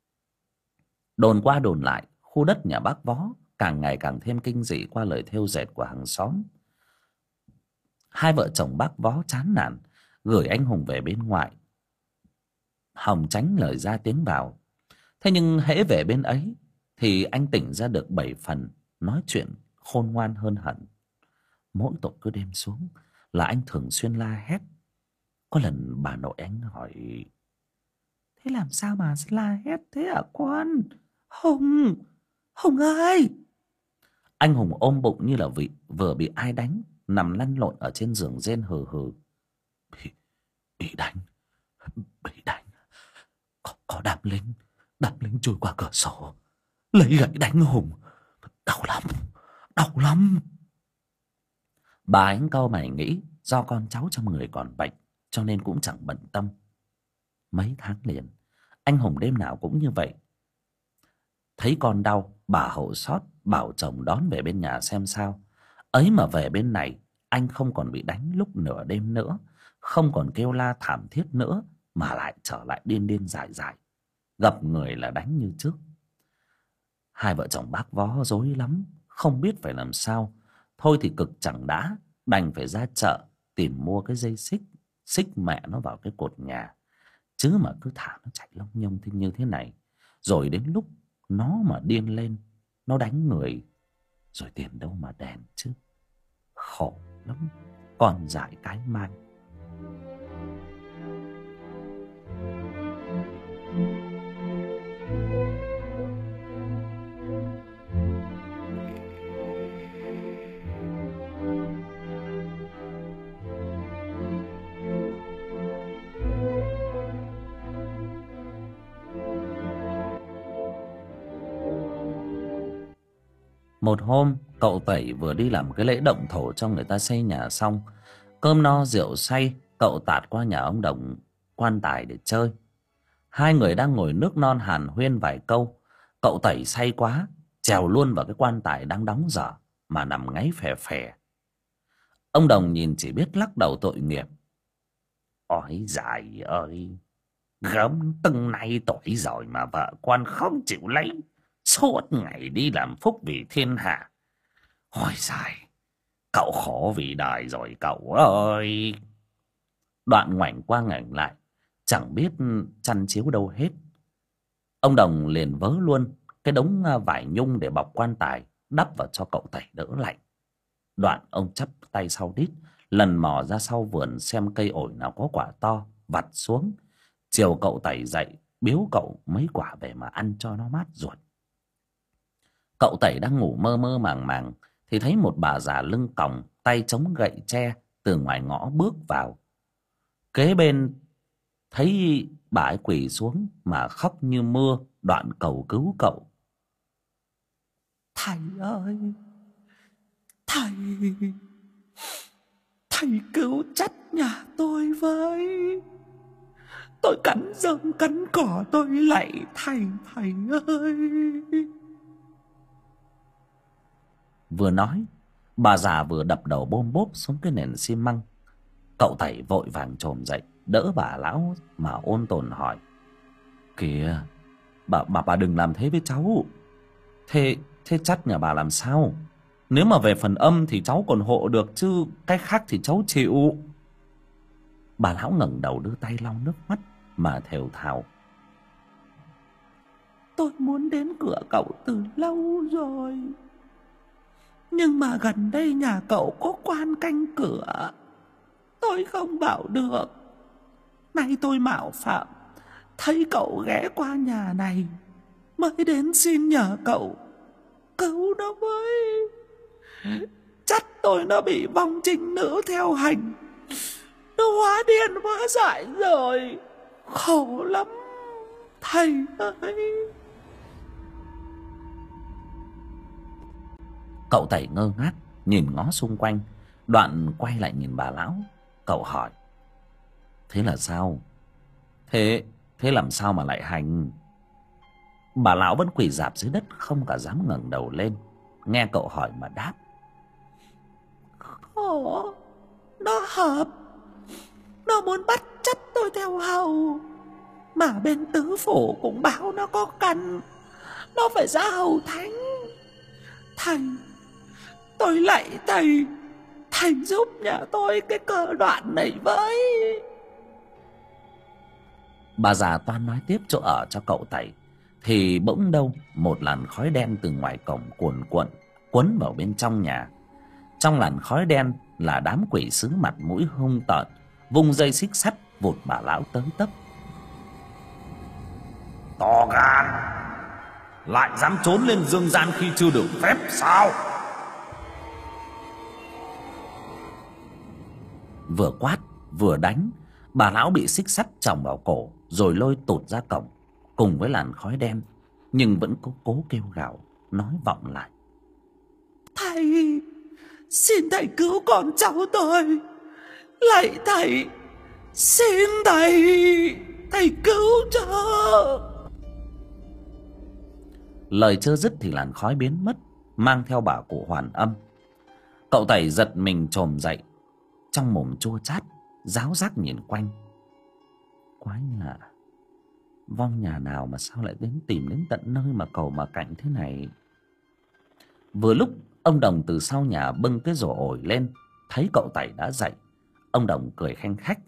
Đồn qua đồn lại, khu đất nhà bác Vó càng ngày càng thêm kinh dị qua lời thêu dệt của hàng xóm. Hai vợ chồng bác Vó chán nản gửi anh Hùng về bên ngoại, hòng tránh lời ra tiếng vào. Thế nhưng hễ về bên ấy thì anh tỉnh ra được 7 phần, nói chuyện khôn ngoan hơn hẳn. Mỗi tội cứ đêm xuống là anh thường xuyên la hét. Có lần bà nội anh hỏi: thế làm sao mà la hét thế hả con? Hùng, Hùng ơi! Anh Hùng ôm bụng như là vừa bị ai đánh, nằm lăn lộn ở trên giường rên hừ hừ. Bị đánh, bị đánh. Có đám lính chui qua cửa sổ, lấy gậy đánh Hùng. Đau lắm, đau lắm. Bà anh cau mày nghĩ do con cháu trong người còn bệnh, cho nên cũng chẳng bận tâm. Mấy tháng liền, anh Hùng đêm nào cũng như vậy. Thấy con đau, bà hậu xót bảo chồng đón về bên nhà xem sao. Ấy mà về bên này, anh không còn bị đánh lúc nửa đêm nữa, không còn kêu la thảm thiết nữa, mà lại trở lại điên điên dại dại, gặp người là đánh như trước. Hai vợ chồng bác Vó rối lắm, không biết phải làm sao. Thôi thì cực chẳng đã, đành phải ra chợ tìm mua cái dây xích, xích mẹ nó vào cái cột nhà. Chứ mà cứ thả nó chạy lông nhông như thế này, rồi đến lúc nó mà điên lên, nó đánh người, rồi tiền đâu mà đèn chứ. Khổ lắm, con dại cái mai. Một hôm, cậu Tẩy vừa đi làm cái lễ động thổ cho người ta xây nhà xong. Cơm no rượu say, cậu tạt qua nhà ông Đồng quan tài để chơi. Hai người đang ngồi nước non hàn huyên vài câu, cậu Tẩy say quá, trèo luôn vào cái quan tài đang đóng dở mà nằm ngáy phè phè. Ông Đồng nhìn chỉ biết lắc đầu tội nghiệp. Ôi giời ơi, gớm từng này tuổi rồi mà vợ con không chịu lấy, suốt ngày đi làm phúc vì thiên hạ. Ôi giời, cậu khổ vì đời rồi cậu ơi. Đoạn ngoảnh qua ngoảnh lại, chẳng biết chăn chiếu đâu hết. Ông Đồng liền vớ luôn cái đống vải nhung để bọc quan tài, đắp vào cho cậu Tẩy đỡ lạnh. Đoạn ông chắp tay sau đít, lần mò ra sau vườn xem cây ổi nào có quả to, vặt xuống. Chiều cậu Tẩy dậy, biếu cậu mấy quả về mà ăn cho nó mát ruột. Cậu Tẩy đang ngủ mơ mơ màng màng thì thấy một bà già lưng còng, tay chống gậy tre từ ngoài ngõ bước vào. Kế bên thấy bà ấy quỳ xuống mà khóc như mưa, đoạn cầu cứu cậu. Thầy ơi, thầy, thầy cứu trách nhà tôi với. Tôi cắn rơm cắn cỏ, tôi lạy thầy, thầy ơi. Vừa nói, bà già vừa đập đầu bôm bốp xuống cái nền xi măng. Cậu Tẩy vội vàng chồm dậy đỡ bà lão mà ôn tồn hỏi: kìa, bà đừng làm thế với cháu. Thế trách nhà bà làm sao? Nếu mà về phần âm thì cháu còn hộ được, chứ cái khác thì cháu chịu. Bà lão ngẩng đầu đưa tay lau nước mắt mà thều thào: tôi muốn đến cửa cậu từ lâu rồi, Nhưng mà gần đây nhà cậu có quan canh cửa, tôi không vào được. Nay tôi mạo phạm, thấy cậu ghé qua nhà này, mới đến xin nhờ cậu cứu nó với. Chắc tôi nó bị vong trinh nữ theo hành, nó hóa điên hóa dại rồi, khổ lắm thầy ơi. Cậu Tẩy ngơ ngác nhìn ngó xung quanh, đoạn quay lại nhìn bà lão. Cậu hỏi: thế là sao? Thế làm sao mà lại hành? Bà lão vẫn quỳ rạp dưới đất, không cả dám ngẩng đầu lên. Nghe cậu hỏi mà đáp: Khổ, nó hợp, nó muốn bắt chấp tôi theo hầu. Mà bên tứ phủ cũng báo nó có căn, nó phải ra hầu thánh. Thầy, tôi lạy thầy, thầy giúp nhà tôi cái cơ đoạn này với. Bà già toan nói tiếp chỗ ở cho cậu Tẩy, thì bỗng đâu một làn khói đen từ ngoài cổng cuồn cuộn quấn vào bên trong nhà. Trong làn khói đen là đám quỷ sứ mặt mũi hung tợn, vung dây xích sắt vụt bà lão tới tấp. To gan, lại dám trốn lên dương gian khi chưa được phép sao? Vừa quát vừa đánh, bà lão bị xích sắt chồng vào cổ rồi lôi tụt ra cổng cùng với làn khói đen, nhưng vẫn cố kêu gào nói vọng lại: Thầy, xin thầy cứu con cháu tôi. Lạy thầy, xin thầy cứu cho. Lời chưa dứt thì làn khói biến mất, mang theo bà cụ hoàn âm. Cậu Tẩy giật mình chồm dậy, trong mồm chua chát, ráo rác nhìn quanh. Quái lạ, vong nhà nào mà sao lại tìm đến tận nơi mà cầu mà cạnh thế này? Vừa lúc ông Đồng từ sau nhà bưng cái rổ ổi lên, thấy cậu Tẩy đã dậy. Ông Đồng cười khanh khách: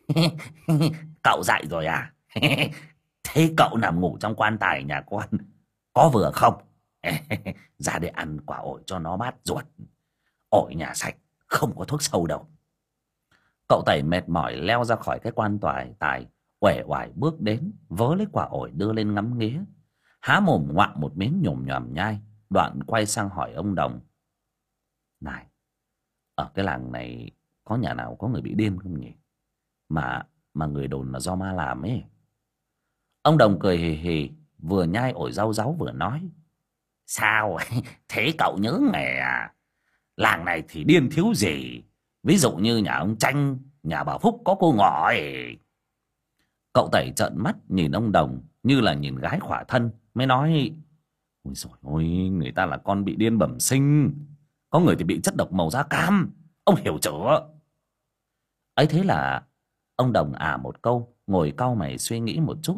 cậu dậy rồi à? Thế cậu nằm ngủ trong quan tài nhà con có vừa không? Ra để ăn quả ổi cho nó mát ruột. Ổi nhà sạch, không có thuốc sâu đâu. Cậu Tẩy mệt mỏi leo ra khỏi cái quan tài, uể oải bước đến, vớ lấy quả ổi đưa lên ngắm nghía, há mồm ngoạm một miếng nhồm nhòm nhai, đoạn quay sang hỏi ông Đồng: này, ở cái làng này có nhà nào có người bị điên không nhỉ? Mà người đồn là do ma làm ấy. Ông Đồng cười hì hì, vừa nhai ổi rau ráu vừa nói: sao thế cậu nhớ nghề à? Làng này thì điên thiếu gì, ví dụ như nhà ông Tranh, nhà bà Phúc có cô ngọ ấy. Cậu Tẩy trợn mắt nhìn ông Đồng như là nhìn gái khỏa thân, mới nói: ôi dồi ôi, người ta là con bị điên bẩm sinh, có người thì bị chất độc màu da cam, ông hiểu chưa? Ấy thế là ông Đồng một câu, ngồi cau mày suy nghĩ một chút.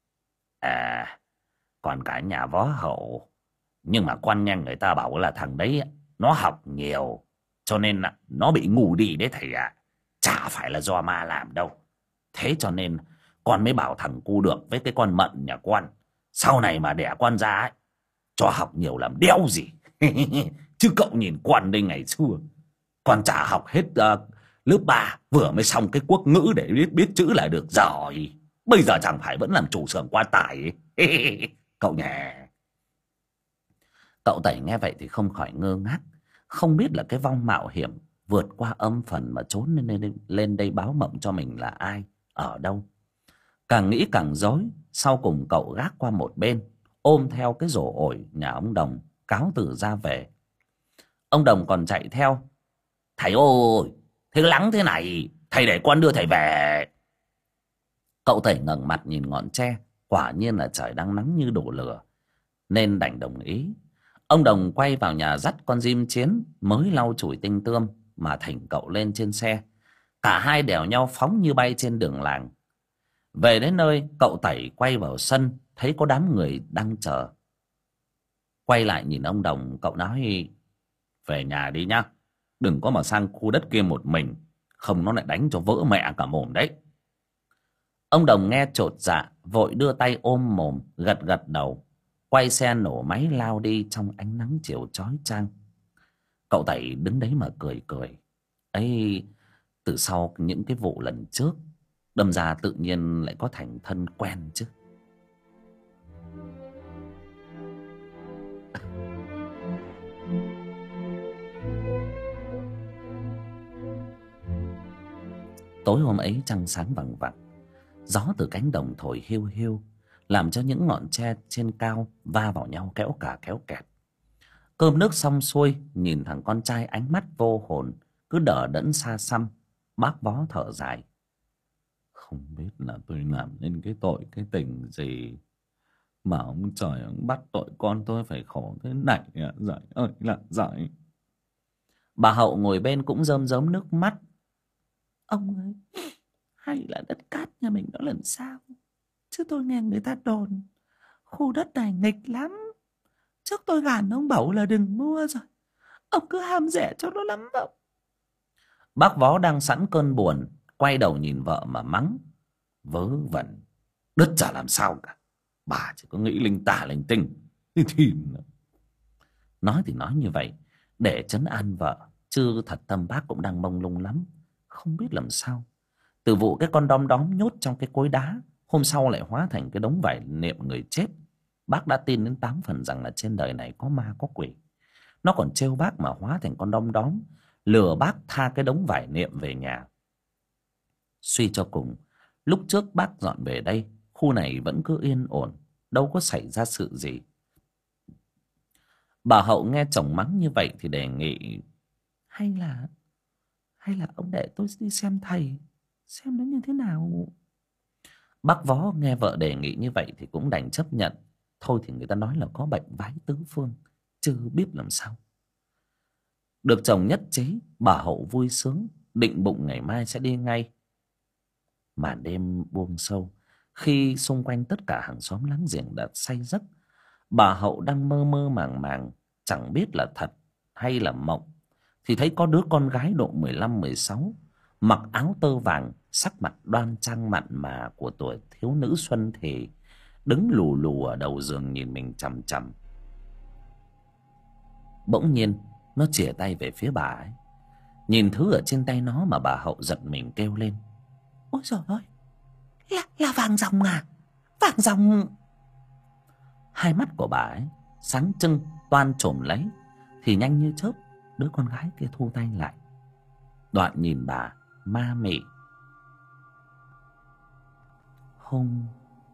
À, còn cả nhà võ hậu, nhưng mà quan nhanh người ta bảo là thằng đấy nó học nhiều, cho nên nó bị ngu đi đấy thầy ạ. Chả phải là do ma làm đâu. Thế cho nên con mới bảo thằng cu được với cái con Mận nhà con, sau này mà đẻ con ra ấy, cho học nhiều làm đéo gì. Chứ cậu nhìn con đây ngày xưa, con chả học hết lớp 3, vừa mới xong cái quốc ngữ để biết chữ là được rồi. Bây giờ chẳng phải vẫn làm chủ xưởng quan tài ấy. Cậu nhỉ? Cậu Tẩy nghe vậy thì không khỏi ngơ ngác, không biết là cái vong mạo hiểm vượt qua âm phần mà trốn lên đây báo mộng cho mình là ai, ở đâu. Càng nghĩ càng rối, sau cùng cậu gác qua một bên, ôm theo cái rổ ổi nhà ông Đồng, cáo từ ra về. Ông Đồng còn chạy theo: thầy ơi, thế lắng thế này, thầy để con đưa thầy về. Cậu Tẩy ngẩng mặt nhìn ngọn tre, quả nhiên là trời đang nắng như đổ lửa, nên đành đồng ý. Ông Đồng quay vào nhà dắt con diêm chiến mới lau chùi tinh tươm mà thỉnh cậu lên trên xe. Cả hai đèo nhau phóng như bay trên đường làng. Về đến nơi, cậu Tẩy quay vào sân, thấy có đám người đang chờ. Quay lại nhìn ông Đồng, cậu nói: về nhà đi nhá, đừng có mà sang khu đất kia một mình, không nó lại đánh cho vỡ mẹ cả mồm đấy. Ông Đồng nghe chột dạ, vội đưa tay ôm mồm, gật gật đầu, quay xe nổ máy lao đi trong ánh nắng chiều chói chang. Cậu Tẩy đứng đấy mà cười cười. Ấy, từ sau những cái vụ lần trước, đâm ra tự nhiên lại có thành thân quen chứ. Tối hôm ấy trăng sáng vằng vặc, gió từ cánh đồng thổi hiu hiu, làm cho những ngọn tre trên cao va vào nhau kéo cả kéo kẹt. Cơm nước xong xuôi, nhìn thằng con trai ánh mắt vô hồn cứ đờ đẫn xa xăm, bác Vó thở dài. Không biết là tôi làm nên cái tội cái tình gì mà ông trời ông bắt tội con tôi phải khổ thế này à? Giời ơi là giời. Bà Hậu ngồi bên cũng rơm rớm nước mắt. Ông ơi, hay là đất cát nhà mình nó lần sao? Chứ tôi nghe người ta đồn khu đất này nghịch lắm. Trước tôi gàn ông Bẩu là đừng mua rồi. Ông cứ ham rẻ cho nó lắm vậy. Bác Vó đang sẵn cơn buồn, quay đầu nhìn vợ mà mắng. Vớ vẩn, đất chả làm sao cả. Bà chỉ có nghĩ linh tả linh tinh thì... Nói thì nói như vậy để trấn an vợ, chứ thật tâm bác cũng đang mông lung lắm, không biết làm sao. Từ vụ cái con đom đóm nhốt trong cái cối đá, hôm sau lại hóa thành cái đống vải niệm người chết, bác đã tin đến 8 phần rằng là trên đời này có ma có quỷ. Nó còn trêu bác mà hóa thành con đom đóm, lừa bác tha cái đống vải niệm về nhà. Suy cho cùng, lúc trước bác dọn về đây, khu này vẫn cứ yên ổn, đâu có xảy ra sự gì. Bà Hậu nghe chồng mắng như vậy thì đề nghị, Hay là ông để tôi đi xem thầy, xem nó như thế nào. Bác Vó nghe vợ đề nghị như vậy thì cũng đành chấp nhận. Thôi thì người ta nói là có bệnh vái tứ phương, chứ biết làm sao. Được chồng nhất trí, bà Hậu vui sướng, định bụng ngày mai sẽ đi ngay. Mà đêm buông sâu, khi xung quanh tất cả hàng xóm láng giềng đã say giấc, bà Hậu đang mơ mơ màng màng, chẳng biết là thật hay là mộng, thì thấy có đứa con gái độ 15-16, mặc áo tơ vàng, sắc mặt đoan trang mặn mà của tuổi thiếu nữ xuân thì, đứng lù lù ở đầu giường nhìn mình chằm chằm. Bỗng nhiên nó chìa tay về phía bà ấy. Nhìn thứ ở trên tay nó mà bà Hậu giật mình kêu lên. Ôi giời ơi, là vàng ròng à? Vàng ròng. Hai mắt của bà ấy sáng trưng toan trồm lấy, thì nhanh như chớp đứa con gái kia thu tay lại, đoạn nhìn bà ma mị. Hùng.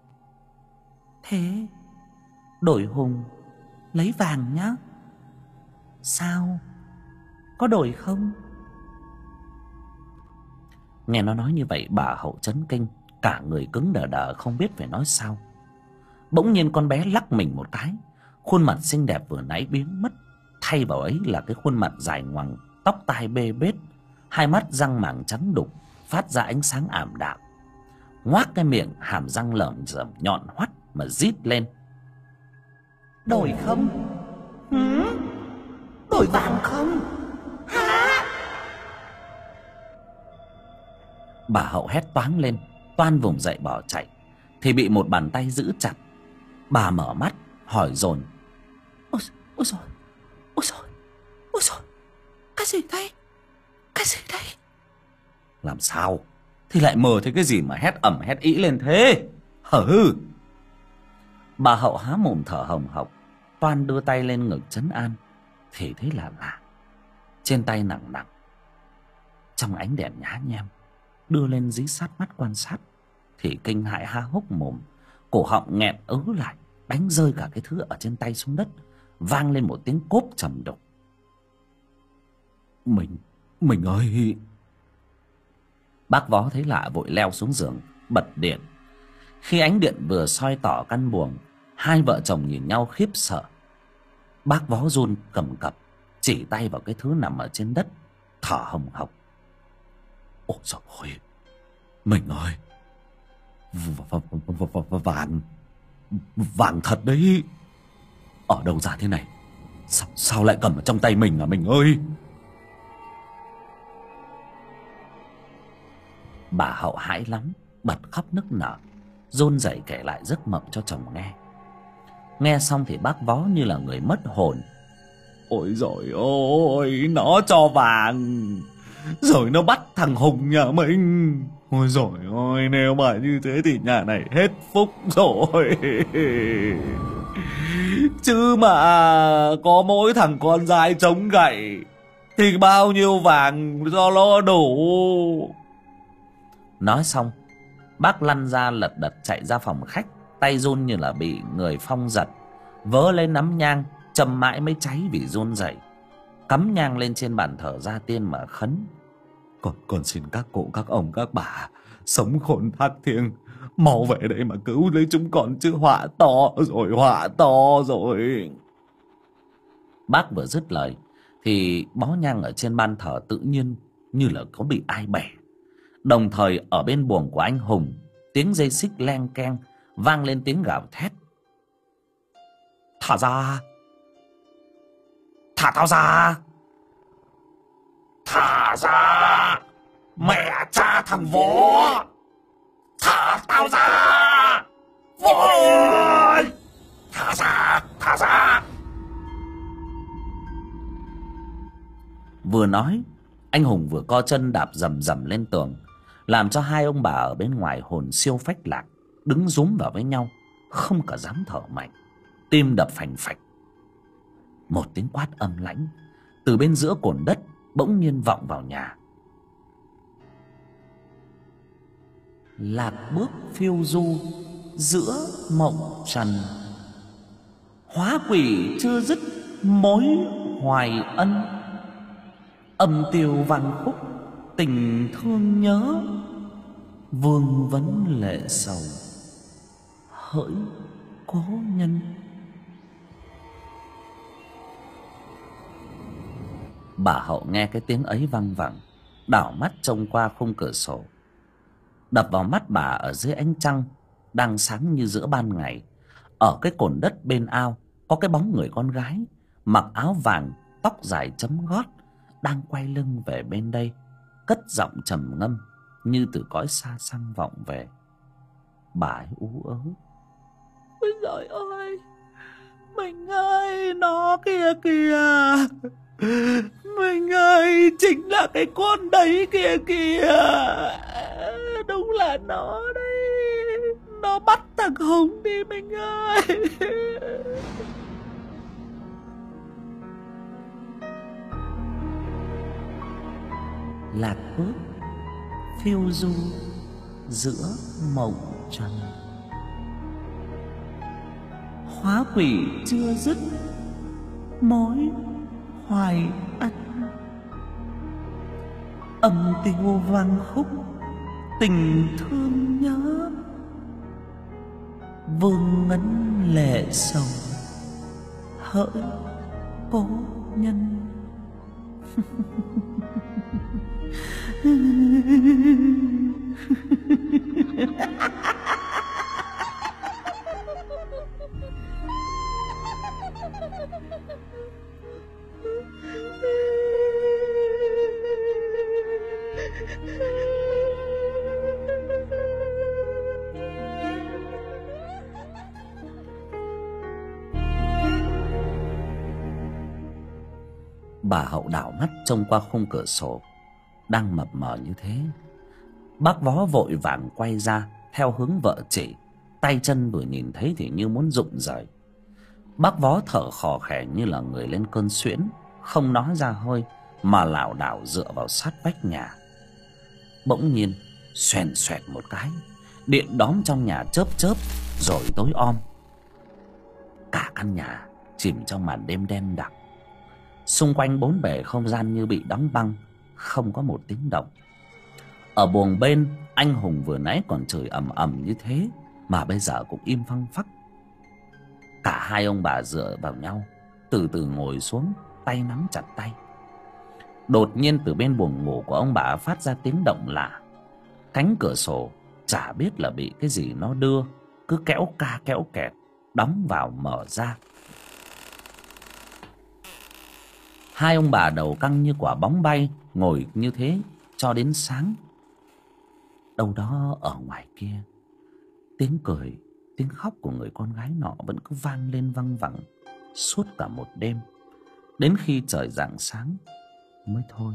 Thế đổi Hùng lấy vàng nhá. Sao? Có đổi không? Nghe nó nói như vậy, bà Hậu chấn kinh, cả người cứng đờ đờ không biết phải nói sao. Bỗng nhiên con bé lắc mình một cái, khuôn mặt xinh đẹp vừa nãy biến mất, thay vào ấy là cái khuôn mặt dài ngoằng, tóc tai bê bết, hai mắt răng màng trắng đục phát ra ánh sáng ảm đạm, ngoác cái miệng hàm răng lởm chởm nhọn hoắt mà rít lên. Đổi không? Đổi vàng không? Bà Hậu hét toáng lên, toan vùng dậy bỏ chạy, thì bị một bàn tay giữ chặt. Bà mở mắt hỏi dồn. Ôi dồi, ôi dồi, ôi dồi, cái gì đây? Cái gì đây? Làm sao? Thì lại mờ thấy cái gì mà hét ẩm hét ĩ lên thế? Hừ. Bà Hậu há mồm thở hồng hộc, toan đưa tay lên ngực trấn an, thì thấy là lạ. Trên tay nặng nặng, trong ánh đèn nhá nhem, đưa lên dí sát mắt quan sát, thì kinh hãi há hốc mồm, cổ họng nghẹn ứ lại, đánh rơi cả cái thứ ở trên tay xuống đất, vang lên một tiếng cốp trầm đục. Mình ơi! Bác Vó thấy lạ vội leo xuống giường, bật điện. Khi ánh điện vừa soi tỏ căn buồng, hai vợ chồng nhìn nhau khiếp sợ. Bác Vó run cầm cập, chỉ tay vào cái thứ nằm ở trên đất, thở hồng hộc. Ôi trời ơi! Mình ơi! Vàng thật đấy! Ở đâu ra thế này? Sao lại cầm ở trong tay mình à mình ơi? Bà Hậu hãi lắm, bật khóc nức nở, run rẩy kể lại giấc mộng cho chồng nghe. Nghe xong thì bác Vó như là người mất hồn. Ôi dồi ôi, nó cho vàng rồi nó bắt thằng Hùng nhà mình. Ôi dồi ôi, nếu mà như thế thì nhà này hết phúc rồi. Chứ mà có mỗi thằng con trai chống gậy thì bao nhiêu vàng cho nó đủ. Nói xong, bác lăn ra lật đật chạy ra phòng khách, tay run như là bị người phong giật, vớ lấy nắm nhang châm mãi mới cháy vì run rẩy, cắm nhang lên trên bàn thờ gia tiên mà khấn. Con xin các cụ các ông các bà sống khôn thác thiêng, mau về đây mà cứu lấy chúng con chứ họa to rồi, họa to rồi. Bác vừa dứt lời thì bó nhang ở trên ban thờ tự nhiên như là có bị ai bẻ. Đồng thời ở bên buồng của anh Hùng, tiếng dây xích leng keng, vang lên tiếng gào thét. Thả ra! Thả tao ra! Thả ra! Mẹ cha thằng Võ! Thả tao ra! Võ ơi! Thả ra! Thả ra! Vừa nói, anh Hùng vừa co chân đạp rầm rầm lên tường, làm cho hai ông bà ở bên ngoài hồn siêu phách lạc, đứng rúm vào với nhau, không cả dám thở mạnh, tim đập phành phạch. Một tiếng quát âm lãnh từ bên giữa cồn đất bỗng nhiên vọng vào nhà. Lạc bước phiêu du giữa mộng trần, hóa quỷ chưa dứt mối hoài ân. Âm tiêu văn khúc tình thương nhớ, vương vấn lệ sầu hỡi cố nhân. Bà Hậu nghe cái tiếng ấy văng vẳng, đảo mắt trông qua khung cửa sổ. Đập vào mắt bà ở dưới ánh trăng đang sáng như giữa ban ngày, ở cái cồn đất bên ao có cái bóng người con gái mặc áo vàng, tóc dài chấm gót, đang quay lưng về bên đây, cất giọng trầm ngâm như từ cõi xa xăm vọng về. Bà ấy ú ớ. Ôi giời ơi, mình ơi, nó kìa kìa, mình ơi, chính là cái con đấy kìa kìa, đúng là nó đấy, nó bắt thằng Hùng đi mình ơi. Lạc bước phiêu du giữa mộng trần, Hóa quỷ chưa dứt mối hoài ân. Âm tiêu vang khúc tình thương nhớ, vương ngấn lệ sầu hỡi cố nhân. Bà Hậu đảo mắt trông qua khung cửa sổ đang mập mờ như thế. Bác Vó vội vàng quay ra theo hướng vợ chỉ, tay chân vừa nhìn thấy thì như muốn rụng rời. Bác Vó thở khò khè như là người lên cơn suyễn, không nói ra hơi mà lảo đảo dựa vào sát vách nhà. Bỗng nhiên xoèn xoẹt một cái, điện đóm trong nhà chớp chớp rồi tối om. Cả căn nhà chìm trong màn đêm đen đặc. Xung quanh bốn bề không gian như bị đóng băng, không có một tiếng động. Ở buồng bên, anh Hùng vừa nãy còn chửi ầm ầm như thế mà bây giờ cũng im phăng phắc. Cả hai ông bà dựa vào nhau, từ từ ngồi xuống, tay nắm chặt tay. Đột nhiên từ bên buồng ngủ của ông bà phát ra tiếng động lạ. Cánh cửa sổ chả biết là bị cái gì nó đưa, cứ kéo ca kéo kẹt, đóng vào mở ra. Hai ông bà đầu căng như quả bóng bay, ngồi như thế cho đến sáng. Đâu đó ở ngoài kia, tiếng cười, tiếng khóc của người con gái nọ vẫn cứ vang lên văng vẳng suốt cả một đêm, đến khi trời rạng sáng mới thôi.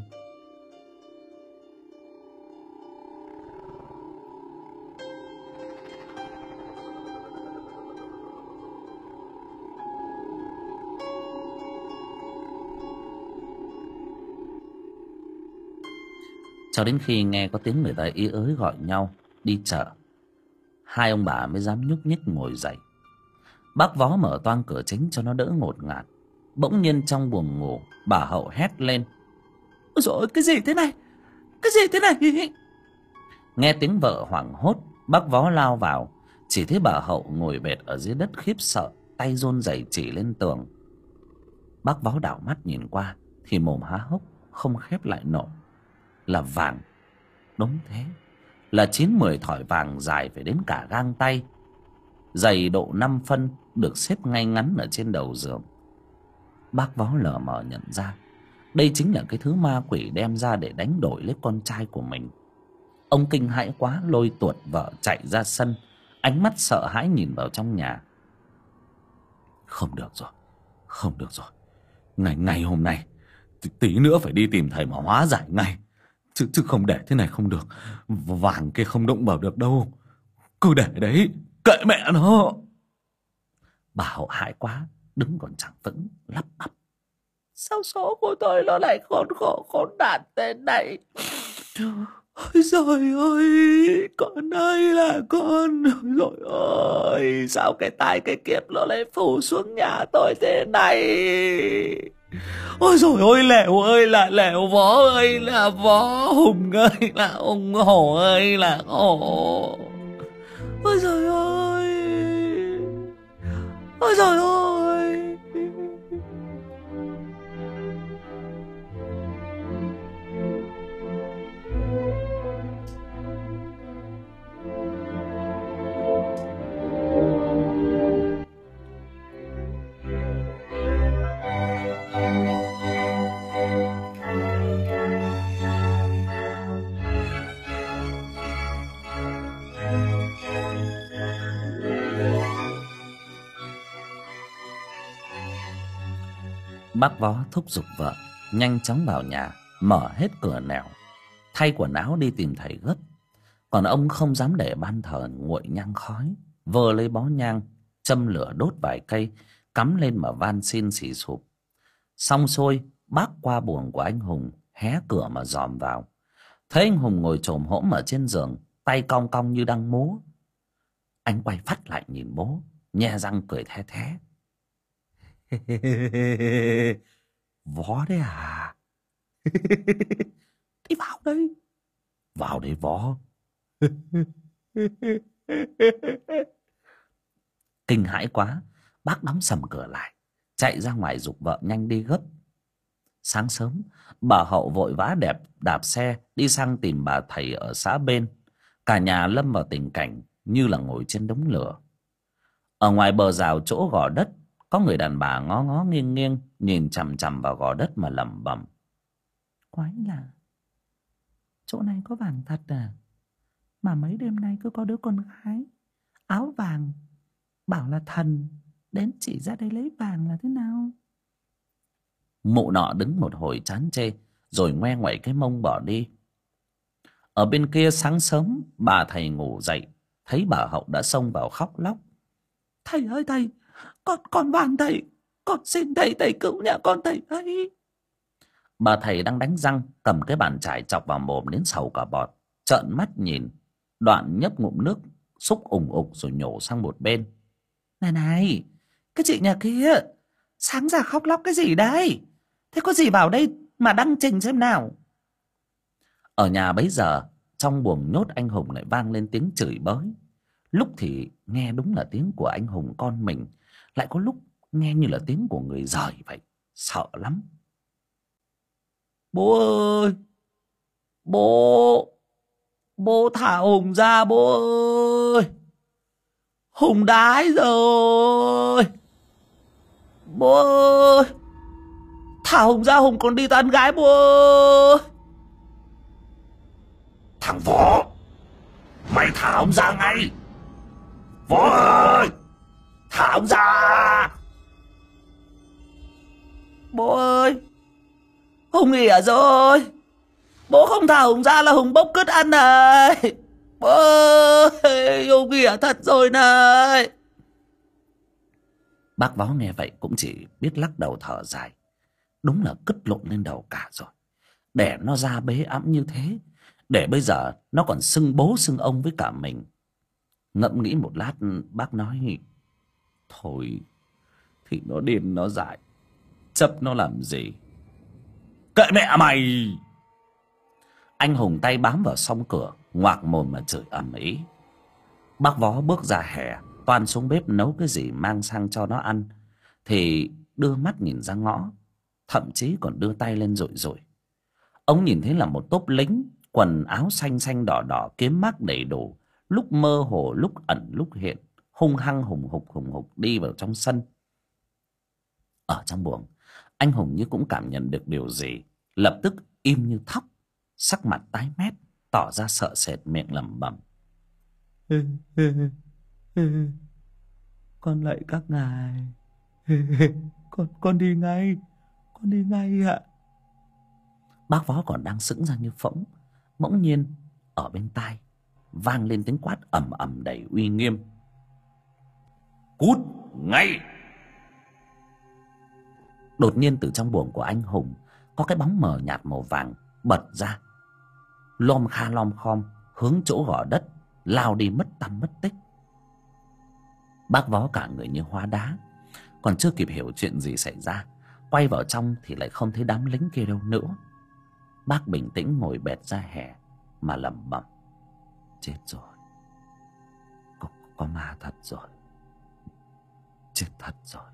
Cho đến khi nghe có tiếng người ta ý ới gọi nhau đi chợ, hai ông bà mới dám nhúc nhích ngồi dậy. Bác Vó mở toang cửa chính cho nó đỡ ngột ngạt. Bỗng nhiên trong buồng ngủ, bà Hậu hét lên: Ôi dồi, cái gì thế này? Cái gì thế này? Nghe tiếng vợ hoảng hốt, bác Vó lao vào, chỉ thấy bà Hậu ngồi bệt ở dưới đất khiếp sợ, tay run rẩy chỉ lên tường. Bác Vó đảo mắt nhìn qua thì mồm há hốc không khép lại nổi. Là vàng. Đúng thế, là 9-10 thỏi vàng dài phải đến cả gang tay, dày độ 5 phân, được xếp ngay ngắn ở trên đầu giường. Bác Vó lờ mờ nhận ra đây chính là cái thứ ma quỷ đem ra để đánh đổi lấy con trai của mình. Ông kinh hãi quá, lôi tuột vợ chạy ra sân, ánh mắt sợ hãi nhìn vào trong nhà. Không được rồi, không được rồi. Ngày hôm nay tí nữa phải đi tìm thầy mà hóa giải ngay, chứ không để thế này không được. Vàng kia không đụng vào được đâu, cứ để đấy, kệ mẹ nó. Bà Hậu hãi quá, đứng còn chẳng vững, lắp bắp: Sao số của tôi nó lại khốn khổ khốn nạn thế này? Ôi trời ơi, con ơi là con. Ôi trời ơi, sao cái tai cái kiếp nó lại phủ xuống nhà tôi thế này? Ôi trời ơi, lẻo ơi là lẻo, Vó ơi là Vó, Hùng ơi là Hùng, Hổ ơi là Hổ. Ôi trời ơi, ôi trời ơi. Bác Vó thúc giục vợ nhanh chóng vào nhà, mở hết cửa nẻo, thay quần áo đi tìm thầy gấp. Còn ông không dám để ban thờ nguội nhang khói, vơ lấy bó nhang, châm lửa đốt vài cây, cắm lên mà van xin xì sụp. Xong xuôi, bác qua buồng của anh Hùng, hé cửa mà dòm vào. Thấy anh Hùng ngồi chồm hổm ở trên giường, tay cong cong như đang múa. Anh quay phắt lại nhìn bố, nhe răng cười the thé: Vó đấy à? Đi vào đây. Vào đây Vó. Kinh hãi quá, bác đóng sầm cửa lại, chạy ra ngoài giục vợ nhanh đi gấp. Sáng sớm, bà Hậu vội vã đạp xe đi sang tìm bà thầy ở xã bên. Cả nhà lâm vào tình cảnh như là ngồi trên đống lửa. Ở ngoài bờ rào chỗ gò đất, có người đàn bà ngó ngó nghiêng nghiêng nhìn chằm chằm vào gò đất mà lẩm bẩm: Quái lạ, chỗ này có vàng thật à? Mà mấy đêm nay cứ có đứa con gái áo vàng bảo là thần đến chỉ ra đây lấy vàng là thế nào? Mụ nọ đứng một hồi chán chê rồi ngoe ngoẩy cái mông bỏ đi. Ở bên kia sáng sớm, bà thầy ngủ dậy, thấy bà Hậu đã xông vào khóc lóc: Thầy ơi thầy, con van thầy, con xin thầy cứu nhà con thầy ấy. Bà thầy đang đánh răng, cầm cái bàn chải chọc vào mồm đến sầu cả bọt, trợn mắt nhìn, đoạn nhấp ngụm nước xúc ủng ục rồi nhổ sang một bên. Này, cái chị nhà kia sáng ra khóc lóc cái gì đấy? Thế có gì vào đây mà đăng trình xem nào? Ở nhà bấy giờ, trong buồng nhốt anh Hùng lại vang lên tiếng chửi bới. Lúc thì nghe đúng là tiếng của anh Hùng con mình, lại có lúc nghe như là tiếng của người giời vậy, sợ lắm. Bố ơi, bố thả Hùng ra bố ơi, Hùng đái rồi. Bố ơi, thả Hùng ra, Hùng còn đi tán gái bố ơi. Thằng Võ, mày thả ông ra ngay. Võ ơi, thả ông ra. Bố ơi, Hùng ỉa rồi. Bố không thả Hùng ra là Hùng bốc cứt ăn này. Bố ơi, Hùng ỉa thật rồi này. Bác Vó nghe vậy cũng chỉ biết lắc đầu thở dài. Đúng là cứt lộn lên đầu cả rồi. Để nó ra bế ẵm như thế, để bây giờ nó còn xưng bố xưng ông với cả mình. Ngẫm nghĩ một lát, bác nói: thôi thì nó điên nó dại, chấp nó làm gì. Kệ mẹ mày. Anh Hùng tay bám vào song cửa, ngoạc mồm mà chửi ầm ĩ. Bác Vó bước ra hè, toan xuống bếp nấu cái gì mang sang cho nó ăn, thì đưa mắt nhìn ra ngõ, thậm chí còn đưa tay lên dụi dụi. Ông nhìn thấy là một tốp lính, quần áo xanh xanh đỏ đỏ, kiếm mác đầy đủ, lúc mơ hồ lúc ẩn lúc hiện, hung hăng hùng hục đi vào trong sân. Ở trong buồng, anh Hùng như cũng cảm nhận được điều gì, lập tức im như thóc, sắc mặt tái mét, tỏ ra sợ sệt, miệng lẩm bẩm: Con lạy các ngài. Con đi ngay. Con đi ngay ạ. Bác Vó còn đang sững ra như phỗng, bỗng nhiên ở bên tai vang lên tiếng quát ầm ầm đầy uy nghiêm: Cút ngay. Đột nhiên từ trong buồng của anh Hùng có cái bóng mờ nhạt màu vàng bật ra, lom kha lom khom hướng chỗ gò đất lao đi mất tăm mất tích. Bác Vó cả người như hóa đá, còn chưa kịp hiểu chuyện gì xảy ra, quay vào trong thì lại không thấy đám lính kia đâu nữa. Bác bình tĩnh ngồi bệt ra hè mà lẩm bẩm: chết rồi, có ma thật rồi, chết thật rồi.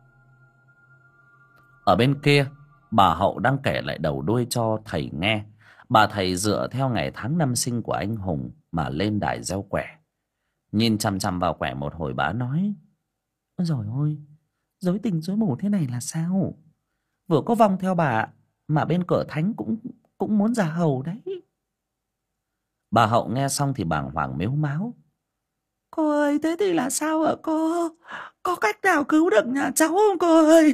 Ở bên kia, bà Hậu đang kể lại đầu đuôi cho thầy nghe. Bà thầy dựa theo ngày tháng năm sinh của anh Hùng mà lên đài gieo quẻ. Nhìn chằm chằm vào quẻ một hồi, bà nói: Ôi dồi ôi, rối tình rối mù thế này là sao? Vừa có vong theo bà mà bên cửa thánh cũng muốn ra hầu đấy. Bà Hậu nghe xong thì bàng hoàng mếu máo: Cô ơi, thế thì là sao hả cô? Có cách nào cứu được nhà cháu không cô ơi?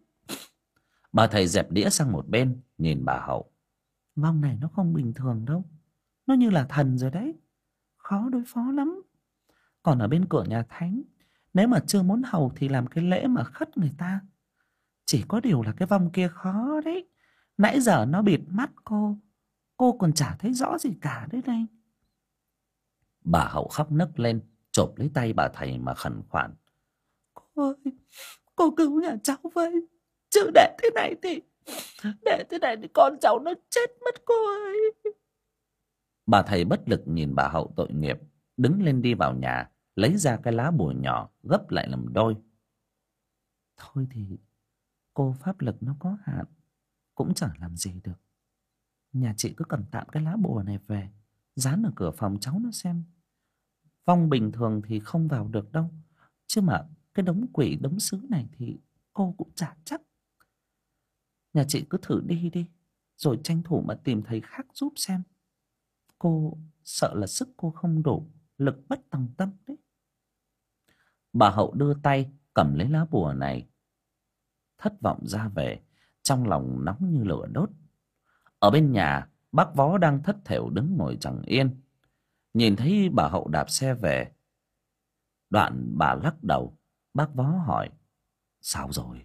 Bà thầy dẹp đĩa sang một bên, nhìn bà Hậu: Vong này nó không bình thường đâu. Nó như là thần rồi đấy. Khó đối phó lắm. Còn ở bên cửa nhà thánh, nếu mà chưa muốn hầu thì làm cái lễ mà khất người ta. Chỉ có điều là cái vong kia khó đấy. Nãy giờ nó bịt mắt cô còn chả thấy rõ gì cả đấy đây. Bà Hậu khóc nấc lên, chộp lấy tay bà thầy mà khẩn khoản: Cô ơi, cô cứu nhà cháu với. Chứ để thế này thì con cháu nó chết mất cô ơi. Bà thầy bất lực nhìn bà Hậu tội nghiệp, đứng lên đi vào nhà, lấy ra cái lá bùa nhỏ gấp lại làm đôi. Thôi thì cô pháp lực nó có hạn, cũng chẳng làm gì được. Nhà chị cứ cầm tạm cái lá bùa này về, dán ở cửa phòng cháu nó xem. Vong bình thường thì không vào được đâu, chứ mà cái đống quỷ đống sứ này thì cô cũng chả chắc. Nhà chị cứ thử đi đi, rồi tranh thủ mà tìm thầy khác giúp xem. Cô sợ là sức cô không đủ, lực bất tòng tâm đấy. Bà Hậu đưa tay cầm lấy lá bùa này, thất vọng ra về, trong lòng nóng như lửa đốt. Ở bên nhà, bác Vó đang thất thểu đứng ngồi chẳng yên. Nhìn thấy bà Hậu đạp xe về, đoạn bà lắc đầu. Bác Vó hỏi: sao rồi?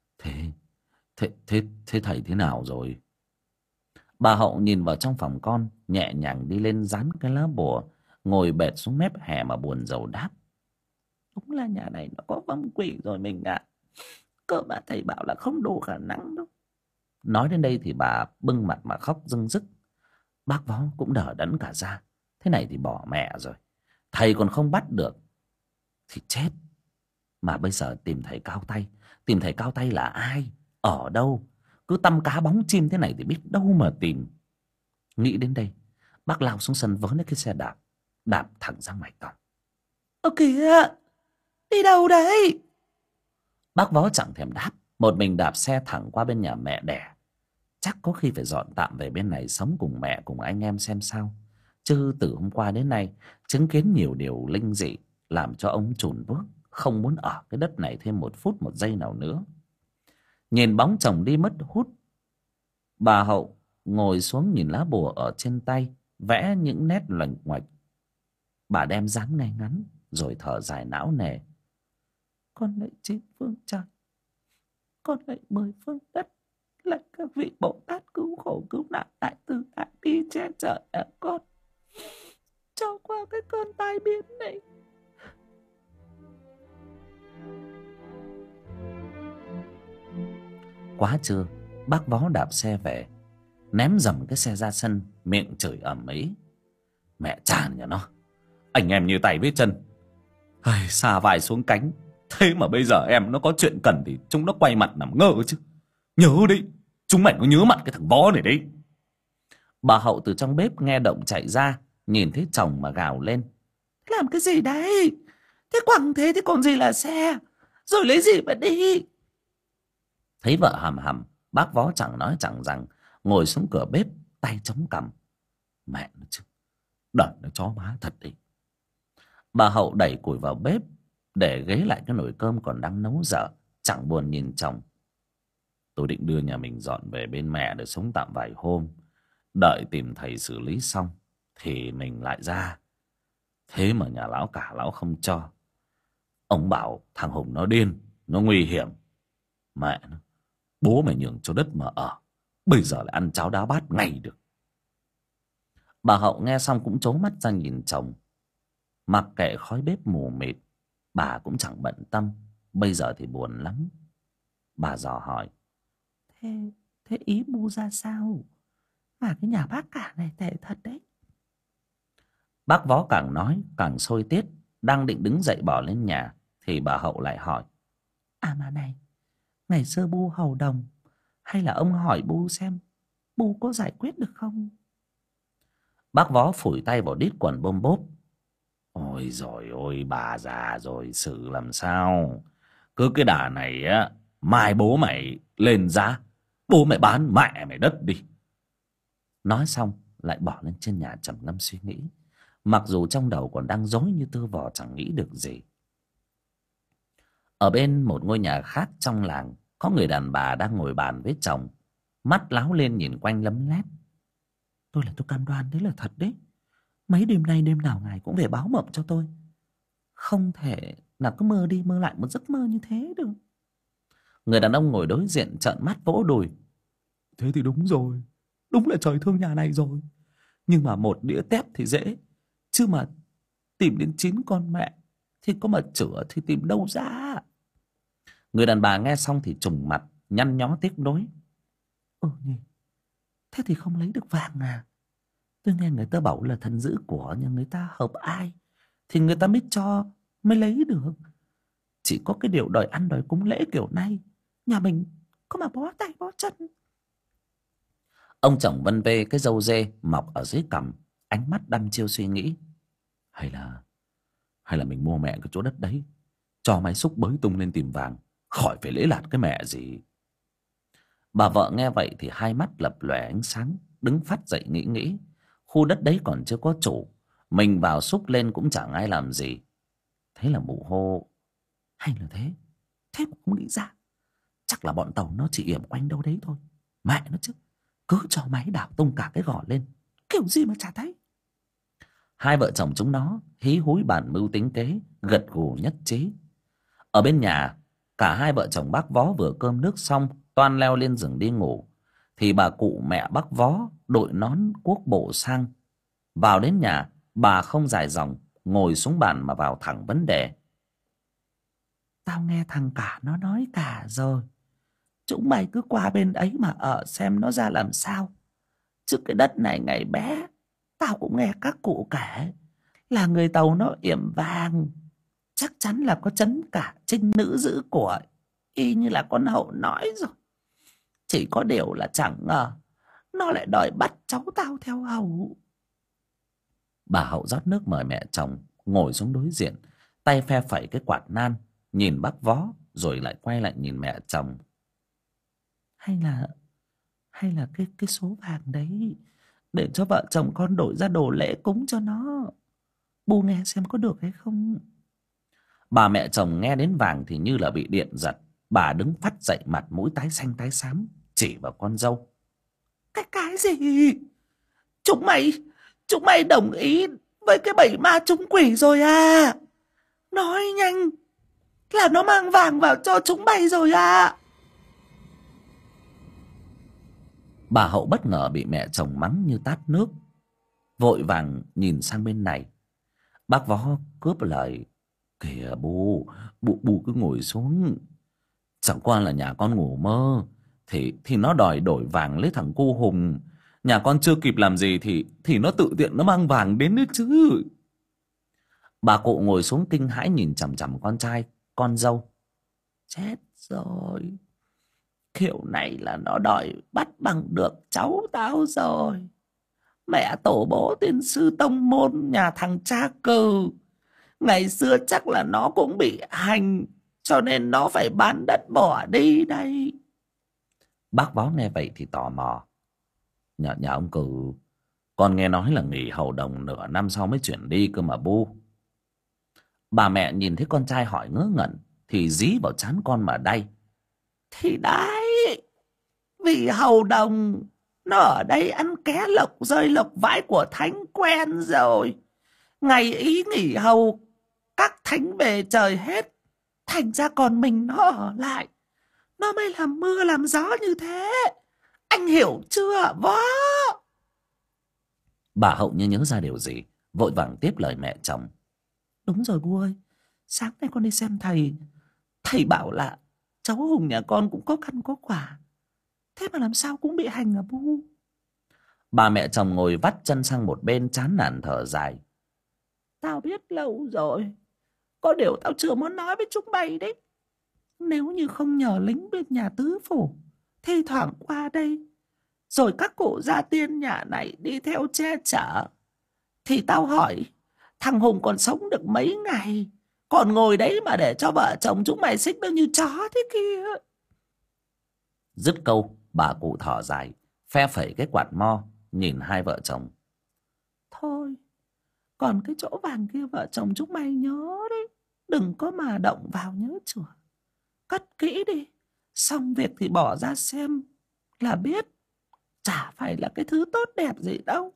Thế thầy thế nào rồi? Bà Hậu nhìn vào trong phòng con, nhẹ nhàng đi lên dán cái lá bùa, ngồi bệt xuống mép hè mà buồn rầu đáp: Đúng là nhà này nó có vong quỷ rồi mình ạ. Cơ mà thầy bảo là không đủ khả năng đâu. Nói đến đây thì bà bưng mặt mà khóc rưng rức. Bác Vó cũng đờ đẫn cả ra. Thế này thì bỏ mẹ rồi, thầy còn không bắt được thì chết. Mà bây giờ tìm thầy cao tay. Tìm thầy cao tay là ai, ở đâu? Cứ tăm cá bóng chim thế này thì biết đâu mà tìm. Nghĩ đến đây, bác lao xuống sân vớ lấy cái xe đạp, đạp thẳng ra ngoài cổng. Ơ kìa, đi đâu đấy? Bác Vó chẳng thèm đáp, một mình đạp xe thẳng qua bên nhà mẹ đẻ. Chắc có khi phải dọn tạm về bên này sống cùng mẹ cùng anh em xem sao. Chứ từ hôm qua đến nay chứng kiến nhiều điều linh dị, làm cho ông chùn bước, không muốn ở cái đất này thêm một phút một giây nào nữa. Nhìn bóng chồng đi mất hút, bà Hậu ngồi xuống nhìn lá bùa ở trên tay, vẽ những nét loành ngoạch. Bà đem dáng ngay ngắn rồi thở dài não nề. Con lạy 9 phương trời, con lạy 10 phương đất, lạy các vị Bồ Tát cứu khổ cứu nạn đại từ đại bi che chở nhà con cho qua cái cơn tai biến này. Quá trưa, bác Vó đạp xe về, ném dầm cái xe ra sân, miệng chửi ầm ĩ. Mẹ cha nhà nó, anh em như tay với chân, xa vai xuống cánh. Thế mà bây giờ em nó có chuyện cần thì chúng nó quay mặt nằm ngơ chứ. Nhớ đi, chúng mày có nhớ mặt cái thằng Vó này đấy. Bà Hậu từ trong bếp nghe động chạy ra, nhìn thấy chồng mà gào lên. Làm cái gì đấy? Thế quẳng thế thì còn gì là xe? Rồi lấy gì mà đi? Thấy vợ hầm hầm, bác Vó chẳng nói chẳng rằng, ngồi xuống cửa bếp, tay chống cằm. Mẹ nó chứ, đợt nó chó má thật đi. Bà Hậu đẩy củi vào bếp, để ghế lại cái nồi cơm còn đang nấu dở, chẳng buồn nhìn chồng. Tôi định đưa nhà mình dọn về bên mẹ để sống tạm vài hôm, đợi tìm thầy xử lý xong thì mình lại ra. Thế mà nhà lão cả lão không cho. Ông bảo thằng Hùng nó điên, nó nguy hiểm. Mẹ nó, bố mày nhường cho đất mà ở, bây giờ lại ăn cháo đá bát ngay được. Bà Hậu nghe xong cũng trố mắt ra nhìn chồng. Mặc kệ khói bếp mù mịt, bà cũng chẳng bận tâm. Bây giờ thì buồn lắm. Bà dò hỏi. Thế ý bu ra sao? Mà cái nhà bác cả này tệ thật đấy. Bác Vó càng nói càng sôi tiết, đang định đứng dậy bỏ lên nhà thì bà Hậu lại hỏi. À mà này, ngày xưa bu hầu đồng, hay là ông hỏi bu xem bu có giải quyết được không? Bác Vó phủi tay vào đít quần bôm bốp. Ôi giời ơi, bà già rồi xử làm sao? Cứ cái đà này á, mai bố mày lên giá, bố mày bán mẹ mày đất đi. Nói xong lại bỏ lên trên nhà trầm ngâm suy nghĩ, mặc dù trong đầu còn đang rối như tơ vò chẳng nghĩ được gì. Ở bên một ngôi nhà khác trong làng, có người đàn bà đang ngồi bàn với chồng, mắt láo lên nhìn quanh lấm lét. Tôi cam đoan đấy là thật đấy. Mấy đêm nay đêm nào ngài cũng về báo mộng cho tôi. Không thể là cứ mơ đi mơ lại một giấc mơ như thế được. Người đàn ông ngồi đối diện trợn mắt vỗ đùi. Thế thì đúng rồi, đúng là trời thương nhà này rồi. Nhưng mà một đĩa tép thì dễ, chứ mà tìm đến 9 con mẹ thì có mà chữa thì tìm đâu ra. Người đàn bà nghe xong thì trùng mặt, nhăn nhó tiếc nuối. Nhỉ, thế thì không lấy được vàng à? Tôi nghe người ta bảo là thần giữ của nhà người ta hợp ai thì người ta mới cho, mới lấy được. Chỉ có cái điều đòi ăn đòi cúng lễ kiểu này, nhà mình có mà bó tay bó chân. Ông chồng vân vê cái râu dê mọc ở dưới cằm, ánh mắt đăm chiêu suy nghĩ. Hay là mình mua mẹ cái chỗ đất đấy, cho máy xúc bới tung lên tìm vàng, khỏi phải lễ lạt cái mẹ gì. Bà vợ nghe vậy thì hai mắt lập lòe ánh sáng, đứng phắt dậy nghĩ. Khu đất đấy còn chưa có chủ, mình vào xúc lên cũng chẳng ai làm gì. Thế là mụ hô. Hay là thế mà không nghĩ ra. Chắc là bọn Tàu nó chỉ yểm quanh đâu đấy thôi. Mẹ nó chứ, cứ cho máy đảo tung cả cái gò lên, kiểu gì mà chả thấy. Hai vợ chồng chúng nó hí húi bàn mưu tính kế, gật gù nhất trí. Ở bên nhà, cả hai vợ chồng bác Vó vừa cơm nước xong, toan leo lên giường đi ngủ, thì bà cụ mẹ bác Vó đội nón cuốc bộ sang. Vào đến nhà, bà không dài dòng, ngồi xuống bàn mà vào thẳng vấn đề. Tao nghe thằng cả nó nói cả rồi. Chúng mày cứ qua bên ấy mà ở xem nó ra làm sao. Chứ cái đất này ngày bé, tao cũng nghe các cụ kể là người Tàu nó yểm vàng. Chắc chắn là có trấn cả trinh nữ giữ của, y như là con Hậu nói rồi. Chỉ có điều là chẳng ngờ nó lại đòi bắt cháu tao theo Hậu. Bà Hậu rót nước mời mẹ chồng, ngồi xuống đối diện, tay phe phẩy cái quạt nan, nhìn bác Vó rồi lại quay lại nhìn mẹ chồng. Hay là cái số vàng đấy để cho vợ chồng con đổi ra đồ lễ cúng cho nó. Bu nghe xem có được hay không. Bà mẹ chồng nghe đến vàng thì như là bị điện giật, Bà đứng phắt dậy, mặt mũi tái xanh tái xám, chỉ vào con dâu. Cái gì? Chúng mày đồng ý với cái bẫy ma trúng quỷ rồi à? Nói nhanh là nó mang vàng vào cho chúng mày rồi à? Bà Hậu bất ngờ bị mẹ chồng mắng như tát nước, vội vàng nhìn sang bên này. Bác Võ cướp lời. Kìa bu cứ ngồi xuống. Chẳng qua là nhà con ngủ mơ, thì nó đòi đổi vàng lấy thằng cu Hùng. Nhà con chưa kịp làm gì thì nó tự tiện nó mang vàng đến đấy chứ. Bà cụ ngồi xuống kinh hãi nhìn chằm chằm con trai con dâu. Chết rồi, kiểu này là nó đòi bắt bằng được cháu tao rồi. Mẹ tổ bố tiên sư tông môn nhà thằng cha cừ, ngày xưa chắc là nó cũng bị hành, cho nên nó phải bán đất bỏ đi đây. Bác Võ nghe vậy thì tò mò. Nhà ông Cừ, con nghe nói là nghỉ hầu đồng nửa năm sau mới chuyển đi cơ mà bu. Bà mẹ nhìn thấy con trai hỏi ngớ ngẩn thì dí vào trán con mà đay. Thì đấy, vì hầu đồng nó ở đây ăn ké lộc rơi lộc vãi của thánh quen rồi. Ngày ý nghỉ hầu, các thánh về trời hết, thành ra còn mình nó ở lại, nó mới làm mưa làm gió như thế. Anh hiểu chưa Võ? Bà Hậu như nhớ ra điều gì, vội vàng tiếp lời mẹ chồng. Đúng rồi bu ơi, sáng nay con đi xem thầy, thầy bảo là cháu Hùng nhà con cũng có căn có quả, thế mà làm sao cũng bị hành à bu? Bà mẹ chồng ngồi vắt chân sang một bên, chán nản thở dài. Tao biết lâu rồi, có điều tao chưa muốn nói với chúng mày đấy. Nếu như không nhờ lính bên nhà tứ phủ thi thoảng qua đây, rồi các cụ gia tiên nhà này đi theo che chở, thì tao hỏi thằng Hùng còn sống được mấy ngày, còn ngồi đấy mà để cho vợ chồng chúng mày xích nó như chó thế kia. Dứt câu, bà cụ thở dài, phe phẩy cái quạt mo nhìn hai vợ chồng. Thôi, còn cái chỗ vàng kia vợ chồng chúng mày nhớ đấy, đừng có mà động vào nhớ chùa. Cất kỹ đi, xong việc thì bỏ ra xem là biết, chả phải là cái thứ tốt đẹp gì đâu.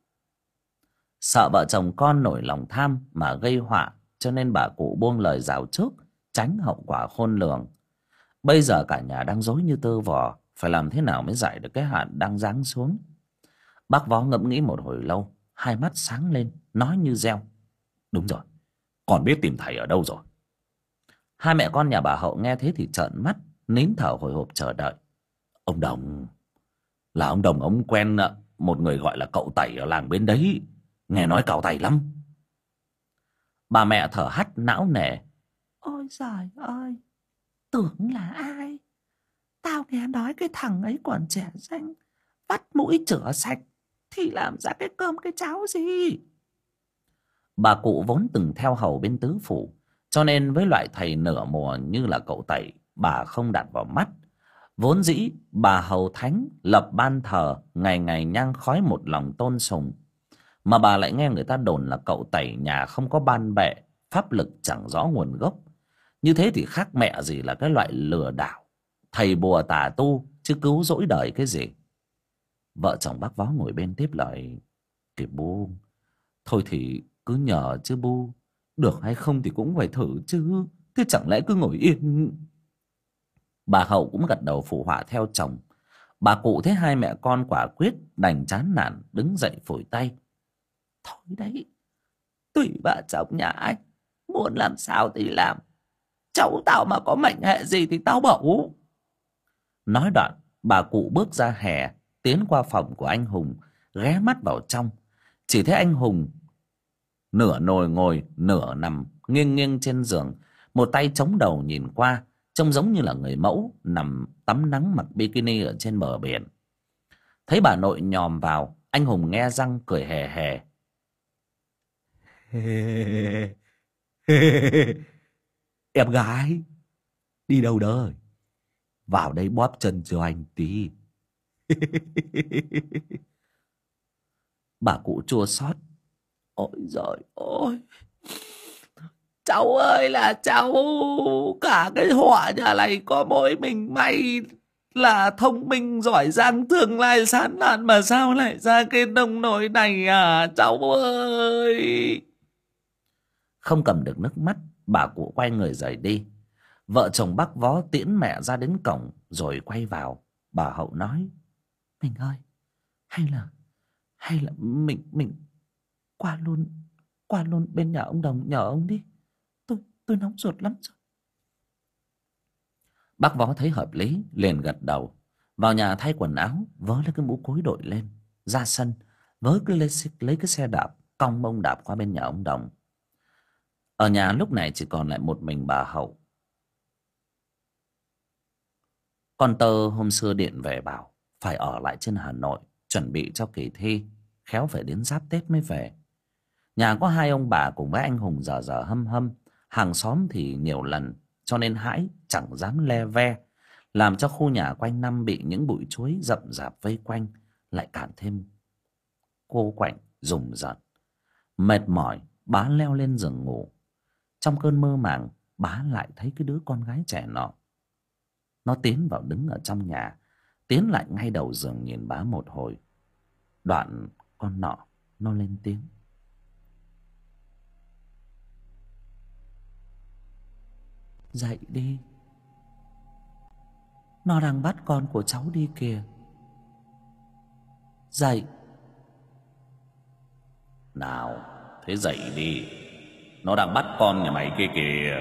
Sợ vợ chồng con nổi lòng tham mà gây họa, cho nên bà cụ buông lời rào trước, tránh hậu quả khôn lường. Bây giờ cả nhà đang rối như tơ vò, phải làm thế nào mới giải được cái hạn đang giáng xuống. Bác Võ ngẫm nghĩ một hồi lâu, hai mắt sáng lên, nói như reo. Đúng rồi, con biết tìm thầy ở đâu rồi. Hai mẹ con nhà bà Hậu nghe thế thì trợn mắt, nín thở hồi hộp chờ đợi. Ông Đồng, là ông Đồng, ông quen một người gọi là cậu Tẩy ở làng bên đấy, nghe nói cao tay lắm. Bà mẹ thở hắt não nề. Ôi giời ơi, tưởng là ai? Tao nghe nói cái thằng ấy còn trẻ danh, vắt mũi chửa sạch, thì làm ra cái cơm cái cháo gì? Bà cụ vốn từng theo hầu bên tứ phủ, cho nên với loại thầy nửa mùa như là cậu Tẩy, bà không đặt vào mắt. Vốn dĩ bà hầu thánh lập ban thờ, ngày ngày nhang khói một lòng tôn sùng, mà bà lại nghe người ta đồn là cậu Tẩy nhà không có ban bệ, pháp lực chẳng rõ nguồn gốc. Như thế thì khác mẹ gì là cái loại lừa đảo, thầy bùa tà tu, chứ cứu rỗi đời cái gì. Vợ chồng bác Võ ngồi bên tiếp lời. Kìa bu, thôi thì cứ nhờ chứ bu, được hay không thì cũng phải thử chứ, thế chẳng lẽ cứ ngồi yên. Bà Hậu cũng gật đầu phụ họa theo chồng. Bà cụ thấy hai mẹ con quả quyết, đành chán nản đứng dậy phủi tay. Thôi đấy, tùy vợ chồng nhà anh, muốn làm sao thì làm, cháu tao mà có mệnh hệ gì thì tao bầu. Nói đoạn, bà cụ bước ra hè, tiến qua phòng của anh Hùng, ghé mắt vào trong. Chỉ thấy anh Hùng nửa nồi ngồi, nửa nằm nghiêng nghiêng trên giường, một tay chống đầu nhìn qua, trông giống như là người mẫu nằm tắm nắng mặc bikini ở trên bờ biển. Thấy bà nội nhòm vào, anh Hùng nhe răng cười hề hề. Em gái, đi đâu đời? Vào đây bóp chân cho anh tí. Bà cụ chua xót. Ôi giời ơi, Cháu ơi là cháu. Cả cái họa nhà này có mỗi mình mày là thông minh giỏi giang tương lai sáng lạn, mà sao lại ra cái nông nỗi này à cháu ơi. Không cầm được nước mắt, bà cụ quay người rời đi. Vợ chồng bác Vó tiễn mẹ ra đến cổng rồi quay vào. Bà Hậu nói: Mình ơi, hay là mình qua luôn bên nhà ông Đồng nhờ ông đi. Tôi nóng ruột lắm rồi. Bác Vó thấy hợp lý liền gật đầu. Vào nhà thay quần áo, vớ lấy cái mũ cối đội lên, ra sân với lấy cái xe đạp cong mông đạp qua bên nhà ông Đồng. Ở nhà lúc này chỉ còn lại một mình bà Hậu. Con Tơ hôm xưa điện về bảo phải ở lại trên Hà Nội chuẩn bị cho kỳ thi, khéo phải đến giáp Tết mới về. Nhà có hai ông bà cùng với anh Hùng dở hâm hâm, hàng xóm thì nhiều lần, cho nên hãi chẳng dám le ve, làm cho khu nhà quanh năm bị những bụi chuối rậm rạp vây quanh, lại càng thêm cô quạnh rùng rợn. Mệt mỏi, bá leo lên giường ngủ. Trong cơn mơ màng, bá lại thấy cái đứa con gái trẻ nọ. Nó tiến vào đứng ở trong nhà, tiến lại ngay đầu giường nhìn bá một hồi. Đoạn con nọ nó lên tiếng: Dậy đi, nó đang bắt con của cháu đi kìa. Dậy. Nào, thế dậy đi. Nó đang bắt con nhà mày kia kìa.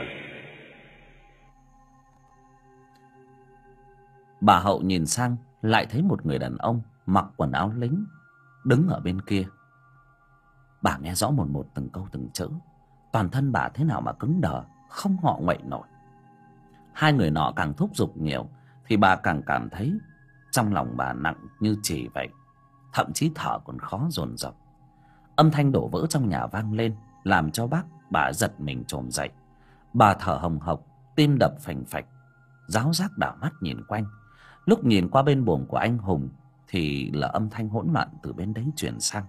Bà Hậu nhìn sang, lại thấy một người đàn ông mặc quần áo lính đứng ở bên kia. Bà nghe rõ một một từng câu từng chữ. Toàn thân bà thế nào mà cứng đờ, không ngọ nguậy nổi. Hai người nọ càng thúc giục nhiều thì bà càng cảm thấy trong lòng bà nặng như chì vậy, thậm chí thở còn khó dồn dập. Âm thanh đổ vỡ trong nhà vang lên, làm cho bà giật mình chồm dậy. Bà thở hồng hộc, tim đập phành phạch, ráo rác đảo mắt nhìn quanh. Lúc nhìn qua bên buồng của anh Hùng thì là âm thanh hỗn loạn từ bên đấy truyền sang.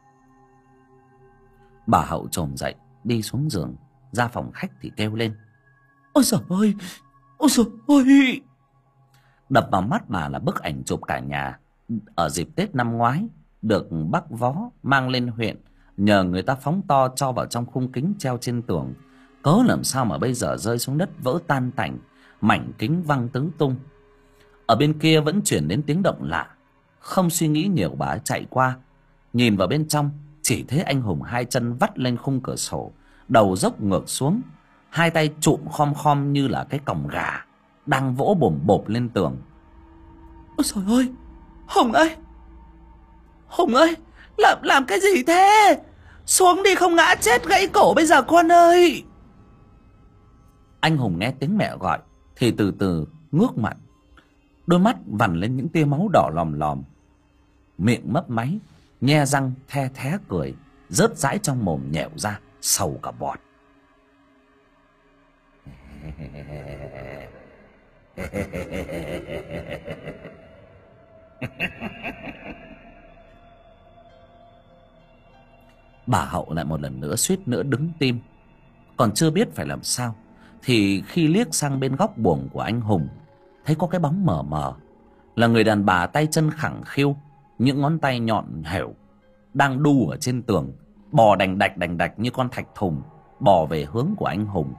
Bà Hậu chồm dậy, đi xuống giường, ra phòng khách thì kêu lên: Ôi giời ơi, ôi giời ơi. Đập vào mắt bà là bức ảnh chụp cả nhà ở dịp Tết năm ngoái, được bác Vó mang lên huyện nhờ người ta phóng to cho vào trong khung kính treo trên tường. Cớ làm sao mà bây giờ rơi xuống đất vỡ tan tành, mảnh kính văng tứ tung. Ở bên kia vẫn chuyển đến tiếng động lạ. Không suy nghĩ nhiều, bà ấy chạy qua, nhìn vào bên trong, chỉ thấy anh Hùng hai chân vắt lên khung cửa sổ, đầu dốc ngược xuống, hai tay trụm khom khom như là cái còng gà, đang vỗ bồm bộp lên tường. Ôi trời ơi, Hùng ơi, Hùng ơi, làm cái gì thế? Xuống đi không ngã chết gãy cổ bây giờ con ơi. Anh Hùng nghe tiếng mẹ gọi thì từ từ ngước mặt, đôi mắt vằn lên những tia máu đỏ lòm lòm, miệng mấp máy, nhe răng the thé cười, rớt rãi trong mồm nhẹo ra sầu cả bọt. Bà Hậu lại một lần nữa suýt nữa đứng tim. Còn chưa biết phải làm sao thì khi liếc sang bên góc buồng của anh Hùng, thấy có cái bóng mờ mờ, là người đàn bà tay chân khẳng khiu, những ngón tay nhọn hẻo, đang đu ở trên tường, bò đành đạch như con thạch thùng, bò về hướng của anh Hùng.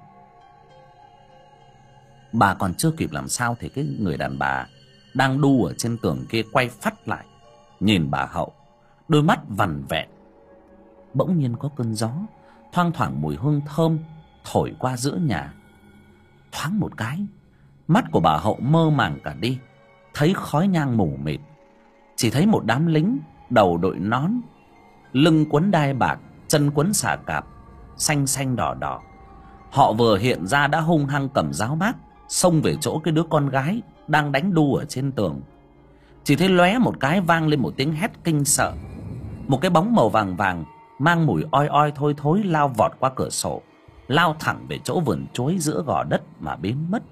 Bà còn chưa kịp làm sao thì cái người đàn bà đang đu ở trên tường kia quay phắt lại, nhìn bà Hậu, đôi mắt vằn vẹn. Bỗng nhiên có cơn gió, thoang thoảng mùi hương thơm thổi qua giữa nhà. Thoáng một cái, mắt của bà Hậu mơ màng cả đi, thấy khói nhang mù mịt. Chỉ thấy một đám lính, đầu đội nón, lưng quấn đai bạc, chân quấn xà cạp, xanh xanh đỏ đỏ. Họ vừa hiện ra đã hung hăng cầm giáo mác xông về chỗ cái đứa con gái đang đánh đu ở trên tường. Chỉ thấy lóe một cái, vang lên một tiếng hét kinh sợ. Một cái bóng màu vàng vàng mang mùi oi oi thôi thối lao vọt qua cửa sổ, lao thẳng về chỗ vườn chuối giữa gò đất mà biến mất.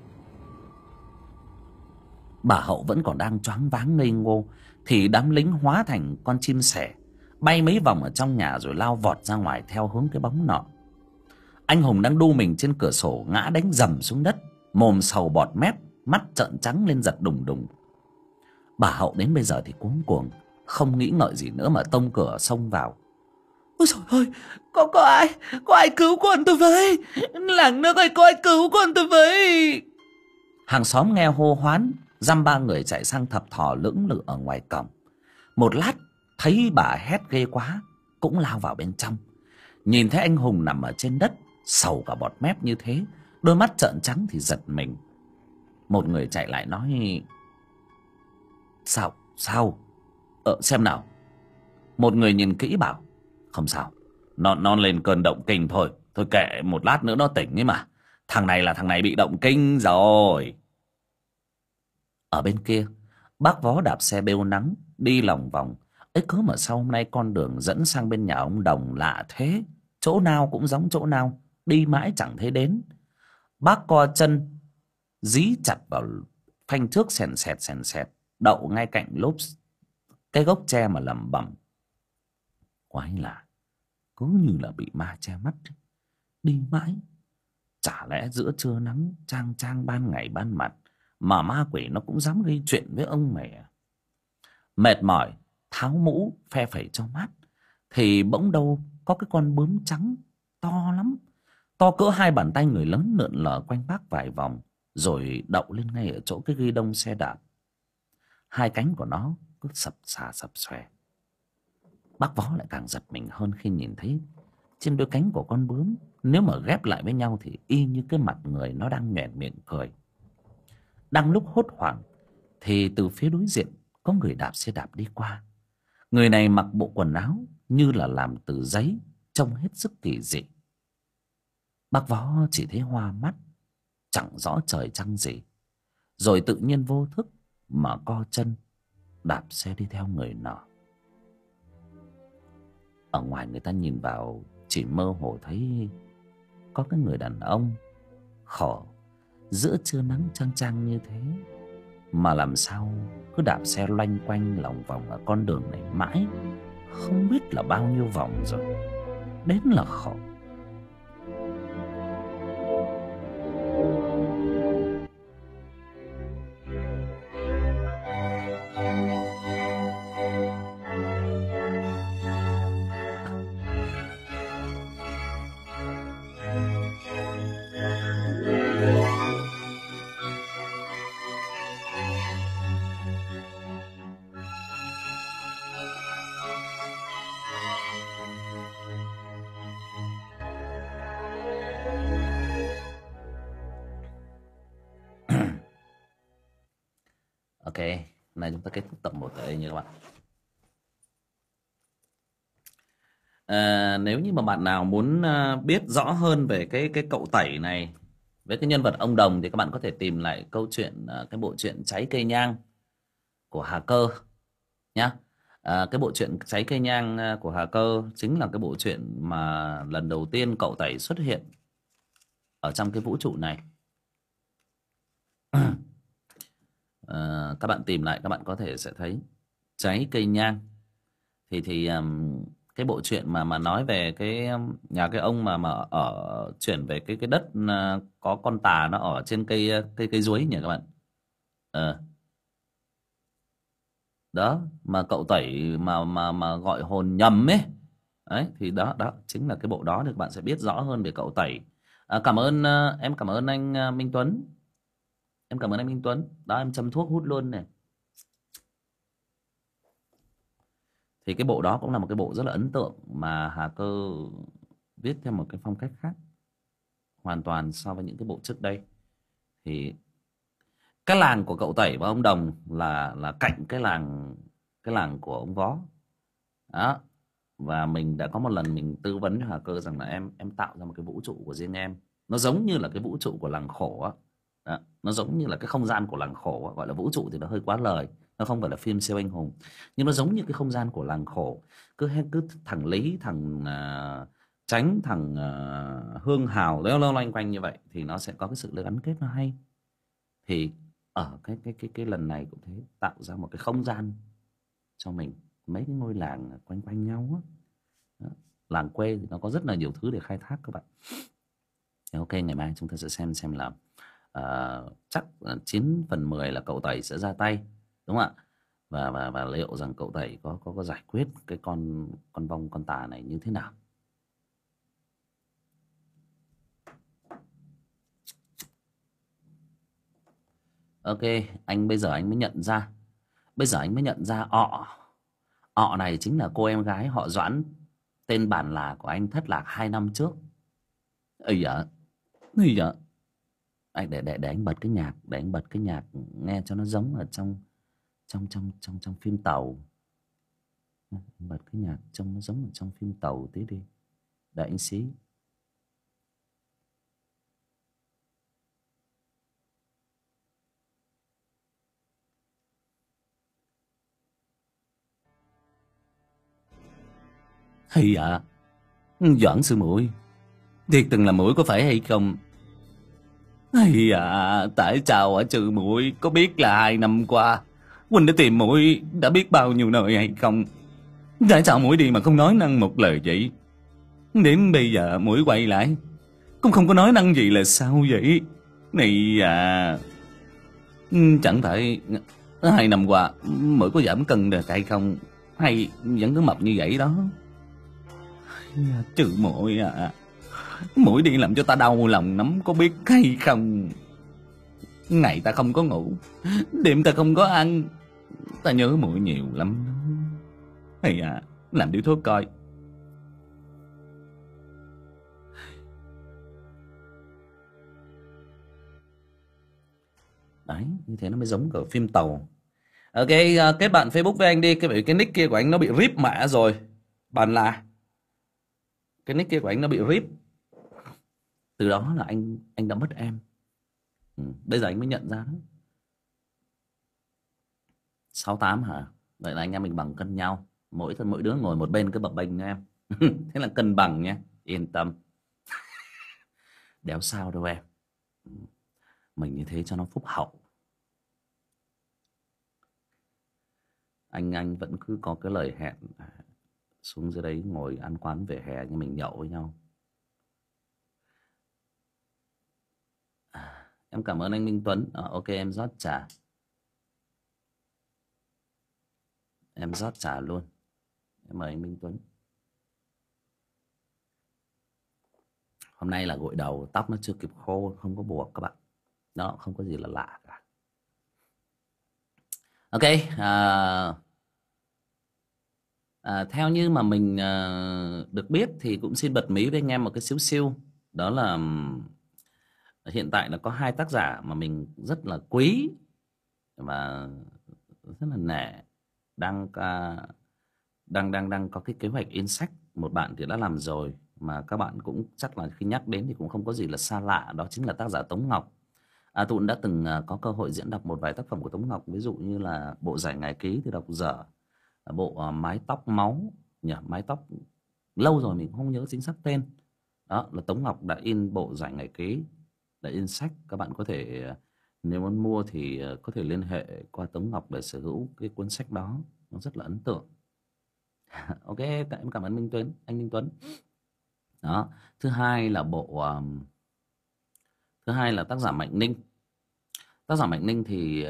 Bà Hậu vẫn còn đang choáng váng ngây ngô thì đám lính hóa thành con chim sẻ, bay mấy vòng ở trong nhà rồi lao vọt ra ngoài theo hướng cái bóng nọ. Anh Hùng đang đu mình trên cửa sổ ngã đánh rầm xuống đất, mồm sầu bọt mép, mắt trợn trắng lên giật đùng đùng. Bà Hậu đến bây giờ thì cuống cuồng, không nghĩ ngợi gì nữa mà tông cửa xông vào. Ôi trời ơi, có ai cứu con tôi với. Làng nước ơi, có ai cứu con tôi với. Hàng xóm nghe hô hoán, dăm ba người chạy sang thập thò lưỡng lự ở ngoài cổng. Một lát thấy bà hét ghê quá, cũng lao vào bên trong. Nhìn thấy anh Hùng nằm ở trên đất, sầu cả bọt mép như thế, đôi mắt trợn trắng thì giật mình. Một người chạy lại nói: Sao? Xem nào. Một người nhìn kỹ bảo: không sao, nó lên cơn động kinh thôi. Thôi kệ, một lát nữa nó tỉnh ấy mà. Thằng này bị động kinh rồi. Ở bên kia, bác Vó đạp xe bêu nắng đi lòng vòng. Ấy cớ mà sao hôm nay con đường dẫn sang bên nhà ông Đồng lạ thế, chỗ nào cũng giống chỗ nào, đi mãi chẳng thấy đến. Bác co chân dí chặt vào phanh trước, sèn sẹt đậu ngay cạnh lốp cái gốc tre mà lẩm bẩm: quái lạ, cứ như là bị ma che mắt. Đi mãi, chả lẽ giữa trưa nắng chang chang ban ngày ban mặt mà ma quỷ nó cũng dám gây chuyện với ông mẹ. Mệt mỏi tháo mũ phe phẩy cho mát, thì bỗng đâu có cái con bướm trắng to lắm, to cỡ hai bàn tay người lớn, lượn lờ quanh bác vài vòng rồi đậu lên ngay ở chỗ cái ghi đông xe đạp. Hai cánh của nó cứ sập xà sập xòe. Bác Vó lại càng giật mình hơn khi nhìn thấy trên đôi cánh của con bướm, nếu mà ghép lại với nhau thì y như cái mặt người nó đang nhoẻn miệng cười. Đang lúc hốt hoảng thì từ phía đối diện có người đạp xe đạp đi qua. Người này mặc bộ quần áo như là làm từ giấy, trông hết sức kỳ dị. Bác Vó chỉ thấy hoa mắt, chẳng rõ trời trăng gì, rồi tự nhiên vô thức mà co chân đạp xe đi theo người nọ. Ở ngoài người ta nhìn vào chỉ mơ hồ thấy có cái người đàn ông khổ giữa trưa nắng chang chang như thế, mà làm sao cứ đạp xe loanh quanh lòng vòng ở con đường này mãi, không biết là bao nhiêu vòng rồi, đến là khổ. Ok, này chúng ta kết thúc tập 1 tại đây nha các bạn. Nếu như mà bạn nào muốn biết rõ hơn về cái cậu Tẩy này, với cái nhân vật ông Đồng, thì các bạn có thể tìm lại câu chuyện cái bộ truyện Cháy cây nhang của Hà Cơ nhá. Cái bộ truyện Cháy cây nhang của Hà Cơ chính là cái bộ truyện mà lần đầu tiên cậu Tẩy xuất hiện ở trong cái vũ trụ này. Các bạn tìm lại các bạn có thể sẽ thấy Cháy cây nhang thì cái bộ truyện mà nói về cái nhà cái ông mà ở chuyển về cái đất có con tà nó ở trên cây chuối nhỉ các bạn. Đó mà cậu Tẩy mà gọi hồn nhầm ấy, đấy thì đó chính là cái bộ đó, thì các bạn sẽ biết rõ hơn về cậu Tẩy. Cảm ơn em cảm ơn anh Minh Tuấn. Em cảm ơn anh Minh Tuấn. Đó, em châm thuốc hút luôn này. Thì cái bộ đó cũng là một cái bộ rất là ấn tượng, mà Hà Cơ viết theo một cái phong cách khác hoàn toàn so với những cái bộ trước đây. Thì cái làng của cậu Tẩy và ông Đồng là cạnh cái làng của ông Vó. Đó. Và mình đã có một lần mình tư vấn cho Hà Cơ rằng là em tạo ra một cái vũ trụ của riêng em. Nó giống như là cái vũ trụ của làng khổ á. Đó. Nó giống như là cái không gian của làng khổ á. Gọi là vũ trụ thì nó hơi quá lời, nó không phải là phim siêu anh hùng, nhưng nó giống như cái không gian của làng khổ. Cứ thằng Lý, thằng Tránh, thằng Hương Hào leo loanh quanh như vậy thì nó sẽ có cái sự gắn kết nó hay. Thì ở cái lần này cũng thế, tạo ra một cái không gian cho mình, mấy cái ngôi làng quanh quanh nhau á. Làng quê thì nó có rất là nhiều thứ để khai thác các bạn. Ok, ngày mai chúng ta sẽ xem là chắc 9 phần 10 là cậu Tẩy sẽ ra tay, đúng không ạ? Và liệu rằng cậu Tẩy có giải quyết cái con vong con tà này như thế nào. Ok, bây giờ anh mới nhận ra. Bây giờ anh mới nhận ra ọ này chính là cô em gái họ Doãn, tên bản là của anh thất lạc 2 năm trước. Ây dạ, ây dạ. Anh để anh bật cái nhạc, để anh bật cái nhạc nghe cho nó giống ở trong phim tàu. Anh bật cái nhạc trông nó giống ở trong phim tàu tí đi. Đợi anh xí. Hay dạ, Doãn sư muội, thiệt từng là muội có phải hay không? Hay dạ, tại sao hả sư muội? Có biết là 2 năm qua huynh đã tìm muội đã biết bao nhiêu nơi hay không? Tại sao muội đi mà không nói năng một lời vậy? Đến bây giờ muội quay lại cũng không có nói năng gì là sao vậy? Này à, chẳng phải 2 năm qua muội có giảm cân được hay không? Hay vẫn cứ mập như vậy đó? Trừ muội à, muội đi làm cho ta đau lòng lắm, có biết hay không? Ngày ta không có ngủ, đêm ta không có ăn, ta nhớ muội nhiều lắm. Hay à, làm điếu thuốc coi. Đấy, như thế nó mới giống ở phim tàu. Ok, kết bạn Facebook với anh đi. Cái nick kia của anh nó bị rip mã rồi. Bạn là cái nick kia của anh nó bị rip. Từ đó là anh đã mất em. Bây giờ anh mới nhận ra đó. 68 hả? Vậy là anh em mình bằng cân nhau. Mỗi đứa ngồi một bên cái bập bênh nha em. Thế là cân bằng nhé. Yên tâm. Đéo sao đâu em. Mình như thế cho nó phúc hậu. Anh vẫn cứ có cái lời hẹn xuống dưới đấy ngồi ăn quán vỉa hè như mình nhậu với nhau. Em cảm ơn anh Minh Tuấn. Ok, em rót trà. Em rót trà luôn. Em mời anh Minh Tuấn. Hôm nay là gội đầu, tóc nó chưa kịp khô, không có buộc các bạn. Nó không có gì là lạ cả. Ok, theo như mà mình được biết thì cũng xin bật mí với anh em một cái xíu xiu. Đó là hiện tại là có 2 tác giả mà mình rất là quý và rất là nể đang có cái kế hoạch in sách. Một bạn thì đã làm rồi, mà các bạn cũng chắc là khi nhắc đến thì cũng không có gì là xa lạ. Đó chính là tác giả Tống Ngọc. Tôi cũng đã từng có cơ hội diễn đọc một vài tác phẩm của Tống Ngọc. Ví dụ như là bộ Giải Ngày Ký thì đọc dở, bộ Mái Tóc Máu nhỉ, Mái Tóc, lâu rồi mình cũng không nhớ chính xác tên. Đó là Tống Ngọc đã in bộ Giải Ngày Ký, đã in sách. Các bạn có thể nếu muốn mua thì có thể liên hệ qua Tống Ngọc để sở hữu cái cuốn sách đó, nó rất là ấn tượng. Ok, em cảm ơn anh Minh Tuấn. Đó, thứ hai là thứ hai là tác giả Mạnh Ninh. Tác giả Mạnh Ninh thì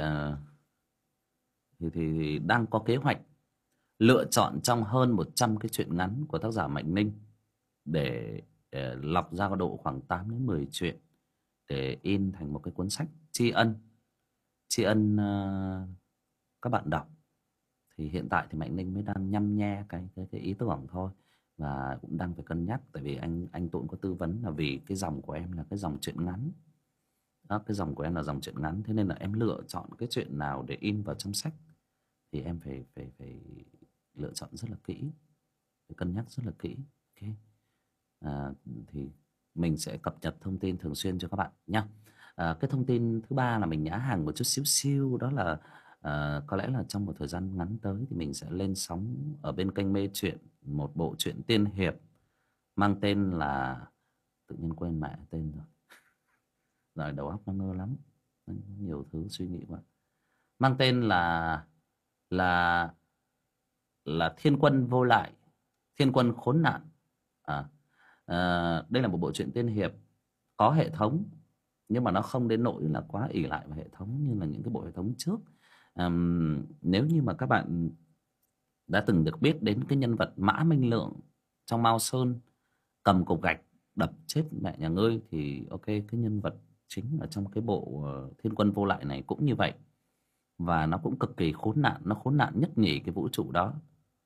đang có kế hoạch lựa chọn trong hơn 100 cái truyện ngắn của tác giả Mạnh Ninh để lọc ra độ khoảng 8 đến 10 truyện để in thành một cái cuốn sách tri ân các bạn đọc. Thì hiện tại thì Mạnh Ninh mới đang nhăm nhe cái ý tưởng thôi, và cũng đang phải cân nhắc. Tại vì anh Tụng có tư vấn là vì cái dòng của em là cái dòng truyện ngắn đó, cái dòng của em là dòng truyện ngắn, thế nên là em lựa chọn cái truyện nào để in vào trong sách thì em phải lựa chọn rất là kỹ, phải cân nhắc rất là kỹ. Ok, thì mình sẽ cập nhật thông tin thường xuyên cho các bạn nhé. Cái thông tin thứ ba là mình nhá hàng một chút xíu xiu, đó là có lẽ là trong một thời gian ngắn tới thì mình sẽ lên sóng ở bên kênh Mê Truyện một bộ truyện tiên hiệp mang tên là, tự nhiên quên mẹ tên rồi, rồi đầu óc nó ngơ lắm, nhiều thứ suy nghĩ quá. Mang tên là Thiên Quân Vô Lại, Thiên Quân Khốn Nạn. Đây là một bộ truyện tiên hiệp có hệ thống, nhưng mà nó không đến nỗi là quá ỷ lại vào hệ thống như là những cái bộ hệ thống trước. Nếu như mà các bạn đã từng được biết đến cái nhân vật Mã Minh Lượng trong Mao Sơn, cầm cục gạch đập chết mẹ nhà ngươi, thì ok, cái nhân vật chính ở trong cái bộ Thiên Quân Vô Lại này cũng như vậy. Và nó cũng cực kỳ khốn nạn, nó khốn nạn nhất nhì cái vũ trụ đó.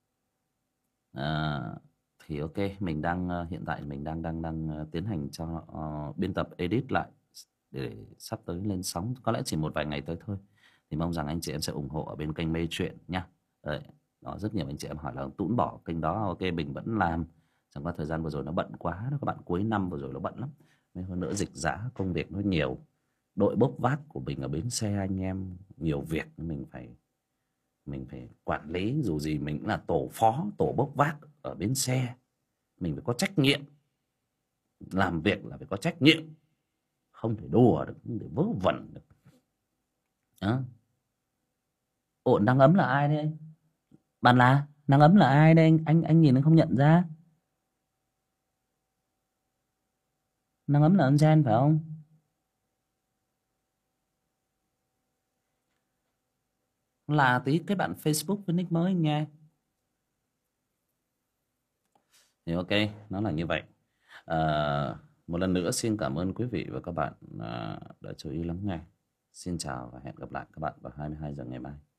Thì ok, mình đang hiện tại mình đang tiến hành cho biên tập edit lại để sắp tới lên sóng, có lẽ chỉ một vài ngày tới thôi. Thì mong rằng anh chị em sẽ ủng hộ ở bên kênh Mê Chuyện nhá. Đó, rất nhiều anh chị em hỏi là Tũng bỏ kênh đó. Ok, mình vẫn làm, chẳng qua thời gian vừa rồi nó bận quá đó các bạn, cuối năm vừa rồi nó bận lắm, mấy hơn nữa dịch dã, công việc nó nhiều, đội bốc vác của mình ở bến xe anh em nhiều việc, mình phải quản lý. Dù gì mình cũng là tổ phó, tổ bốc vác ở bến xe, mình phải có trách nhiệm, làm việc là phải có trách nhiệm, không thể đùa được, không thể vớ vẩn được đó. Ổn, đang ấm là ai đây? Bạn là đang ấm là ai đây? Anh nhìn anh không nhận ra. Đang ấm là anh Gen phải không? Là tí cái bạn Facebook với nick mới nha. Thì ok, nó là như vậy. Một lần nữa xin cảm ơn quý vị và các bạn đã chú ý lắng nghe. Xin chào và hẹn gặp lại các bạn vào 22 giờ ngày mai.